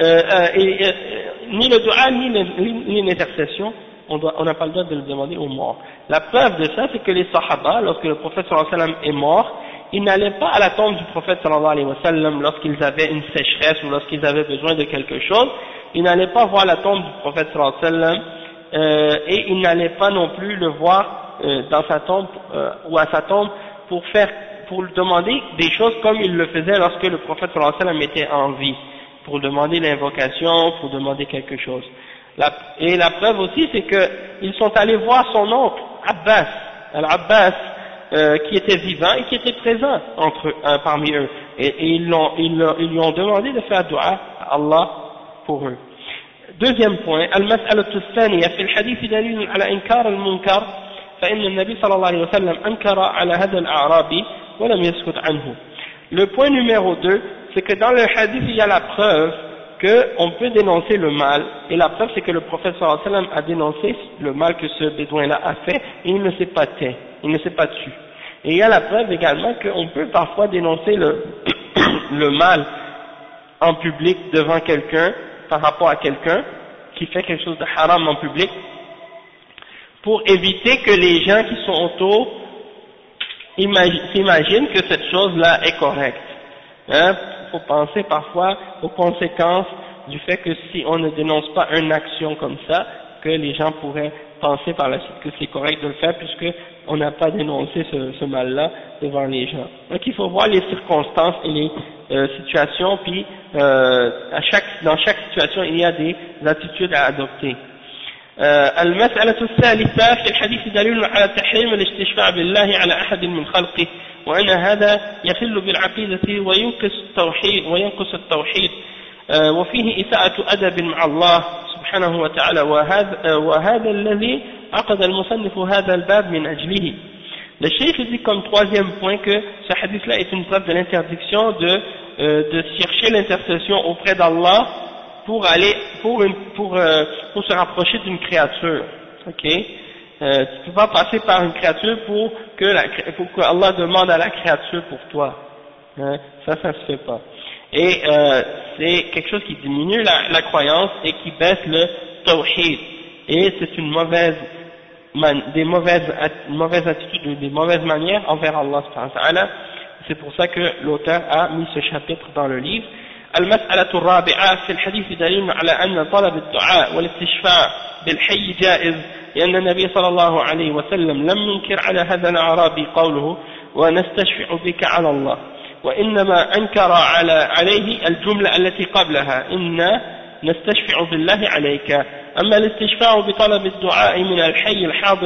ni le dua, ni l'intercession, on n'a pas le droit de le demander aux morts. La preuve de ça, c'est que les sahaba, lorsque le prophète sallallahu alayhi wa sallam est mort, ils n'allaient pas à la tombe du prophète sallallahu alayhi wa sallam lorsqu'ils avaient une sécheresse ou lorsqu'ils avaient besoin de quelque chose. Ils n'allaient pas voir la tombe du prophète sallallahu alayhi wa sallam, et ils n'allaient pas non plus le voir dans sa tombe ou à sa tombe pour lui demander des choses comme il le faisait lorsque le prophète sallallahu alayhi wa sallam était en vie, pour demander l'invocation, pour demander quelque chose. Et la preuve aussi, c'est qu'ils sont allés voir son oncle, Abbas, Al-Abbas, qui était vivant et qui était présent parmi eux. Et ils lui ont demandé de faire dua à Allah pour eux. Deuxième point, المسألة الثانية في الحديث دليل على إنكار المنكر، فإن النبي صلى الله عليه وسلم أنكر على هذا الأعرابي ولم يسكت عنه. Le point numéro 2, c'est que dans le hadith il y a la preuve qu'on peut dénoncer le mal, et la preuve c'est que le prophète sallallahu alayhi wa sallam a dénoncé le mal que ce bédouin-là a fait, et il ne s'est pas tait, il ne s'est pas tu. Et il y a la preuve également qu'on peut parfois dénoncer le mal en public devant quelqu'un, par rapport à quelqu'un qui fait quelque chose de haram en public, pour éviter que les gens qui sont autour s'imaginent que cette chose-là est correcte. Hein? Il faut penser parfois aux conséquences du fait que si on ne dénonce pas une action comme ça, que les gens pourraient penser par la suite que c'est correct de le faire puisque on n'a pas dénoncé ce mal-là devant les gens. Donc il faut voir les circonstances et les situations, puis dans chaque situation il y a des attitudes à adopter. المسألة الثالثة في الحديث دليل على تحريم الاستشفاع بالله على أحد من خلقه، وأن هذا يخل بالعقيدة وينقص التوحيد وفيه إساءة أدب مع الله سبحانه وتعالى، وهذا الذي عقد المصنف هذا الباب من أجله. Le cheikh dit comme troisième point que ce hadith-là est une preuve de l'interdiction de chercher l'intercession auprès d'Allah pour se rapprocher d'une créature. Ok, tu peux pas passer par une créature pour que Allah demande à la créature pour toi. hein, ça se fait pas. Et c'est quelque chose qui diminue la croyance et qui baisse le tawhid. Et c'est une mauvaise attitudes ou des mauvaises manières envers Allah subhanahu wa ta'ala. C'est pour ça que l'auteur a mis ce chapitre dans le livre. المسألة الرابعة في الحديث دليل على أن طلب الدعاء والاستشفاء بالحي جائز لأن النبي صلى الله عليه وسلم لم ينكر على هذا الأعرابي قوله ونستشفع بك على الله، وإنما أنكر عليه الجملة التي قبلها إن نستشفع بالله عليك. أما الاستشفاع بطلب الدعاء من الحي الحاضر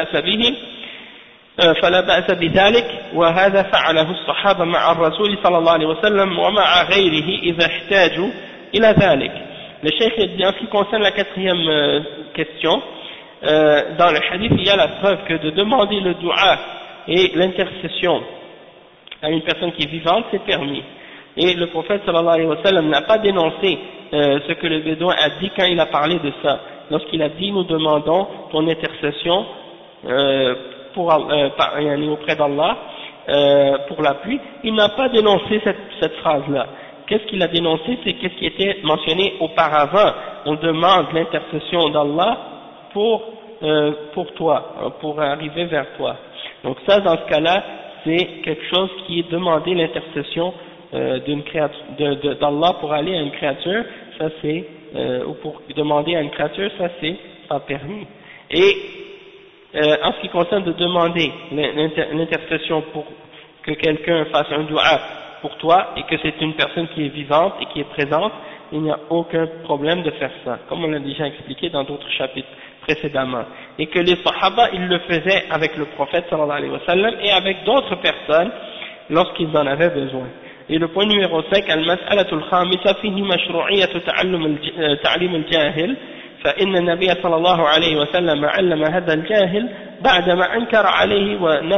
فلا بأس بذلك، وهذا فعله الصحابة مع الرسول صلى الله عليه وسلم ومع غيره إذا احتاجوا إلى ذلك. Le cheikh dit en ce qui concerne la quatrième question, dans le hadith il y a la preuve que de demander le dua et l'intercession à une personne qui est vivante c'est permis. Et le prophète sallallahu alayhi wa sallam n'a pas dénoncé ce que le bédouin a dit quand il a parlé de ça. Lorsqu'il a dit nous demandons ton intercession auprès d'Allah pour la pluie, il n'a pas dénoncé cette phrase-là. Qu'est-ce qu'il a dénoncé? C'est qu'est-ce qui était mentionné auparavant. On demande l'intercession d'Allah pour toi, pour arriver vers toi. Donc ça, dans ce cas-là, c'est quelque chose qui est demandé l'intercession d'Allah pour aller à une créature, ça c'est, ou pour demander à une créature, ça c'est pas permis. Et en ce qui concerne de demander l'intercession pour que quelqu'un fasse un dua pour toi et que c'est une personne qui est vivante et qui est présente, il n'y a aucun problème de faire ça, comme on l'a déjà expliqué dans d'autres chapitres précédemment. Et que les sahaba, ils le faisaient avec le prophète sallallahu alayhi wa sallam et avec d'autres personnes lorsqu'ils en avaient besoin. Et le point numéro 5, al-mas'alatu al-khamisa fihi mashru'iyyatu ta'lim al-jahil, فإن النبي صلى الله عليه وسلم علم هذا الجاهل بعدما أنكر عليه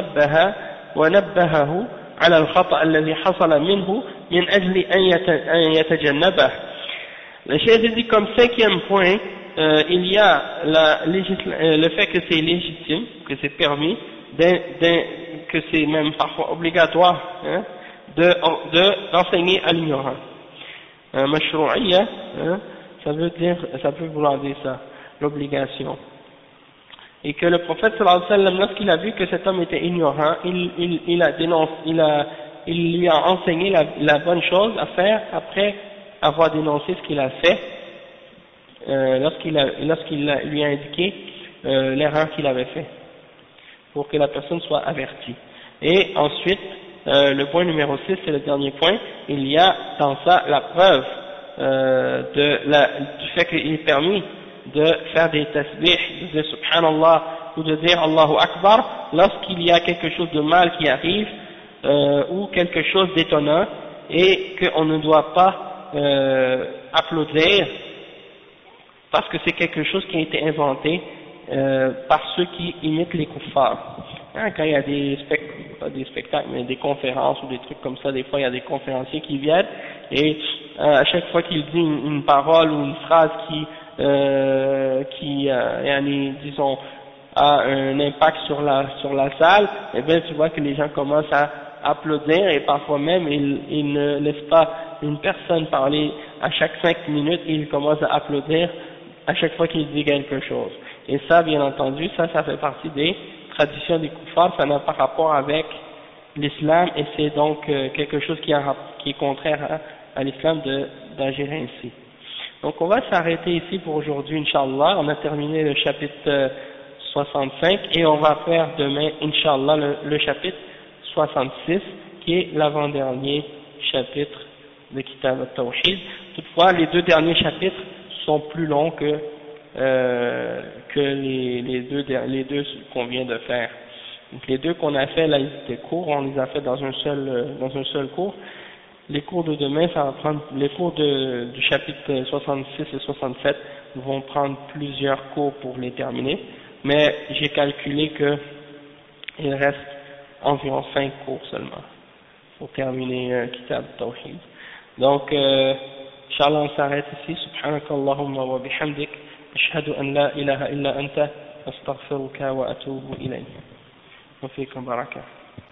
ونبهه على الخطأ الذي حصل منه من أجل أن يتجنبه. Le cheikh dit comme cinquième point, il y a le fait que c'est légitime, que c'est permis, que c'est même parfois obligatoire, hein, d'enseigner à l'ignorant. Mashrou'iyya, ça peut vouloir dire ça, l'obligation. Et que le prophète sallallahu alayhi wa sallam, lorsqu'il a vu que cet homme était ignorant, il lui a enseigné la bonne chose à faire après avoir dénoncé ce qu'il a fait, lorsqu'il lui a indiqué l'erreur qu'il avait fait, pour que la personne soit avertie. Et ensuite, le point numéro 6, c'est le dernier point, il y a dans ça la preuve du fait qu'il est permis de faire des tasbih, de dire subhanallah ou de dire Allahu Akbar lorsqu'il y a quelque chose de mal qui arrive ou quelque chose d'étonnant et qu'on ne doit pas applaudir parce que c'est quelque chose qui a été inventé par ceux qui imitent les kuffars. Quand il y a des spectacles, mais des conférences ou des trucs comme ça, des fois il y a des conférenciers qui viennent et à chaque fois qu'il dit une parole ou une phrase qui disons a un impact sur la salle, et bien tu vois que les gens commencent à applaudir et parfois même ils ne laissent pas une personne parler à chaque 5 minutes, ils commencent à applaudir à chaque fois qu'il dit quelque chose. Et ça, bien entendu, ça fait partie des traditions des kuffars, ça n'a pas rapport avec l'islam et c'est donc quelque chose qui est contraire à l'islam d'agir ainsi. Donc on va s'arrêter ici pour aujourd'hui, Inch'Allah. On a terminé le chapitre 65 et on va faire demain, Inch'Allah, le chapitre 66 qui est l'avant-dernier chapitre de Kitab al-Tawhid. Toutefois, les deux derniers chapitres sont plus longs que les deux qu'on vient de faire. Donc les deux qu'on a fait là, ils étaient courts, on les a fait dans un seul cours. Les cours de demain, ça va prendre, les cours du chapitre 66 et 67 vont prendre plusieurs cours pour les terminer, mais j'ai calculé que il reste environ 5 cours seulement pour terminer Kitab Tawhid. Donc, Inch'Allah, on s'arrête ici. Subhanakallahumma wa bihamdik, ashhadu an la ilaha illa anta, astaghfiruka wa atubu ilayk. Wa fikum barakah.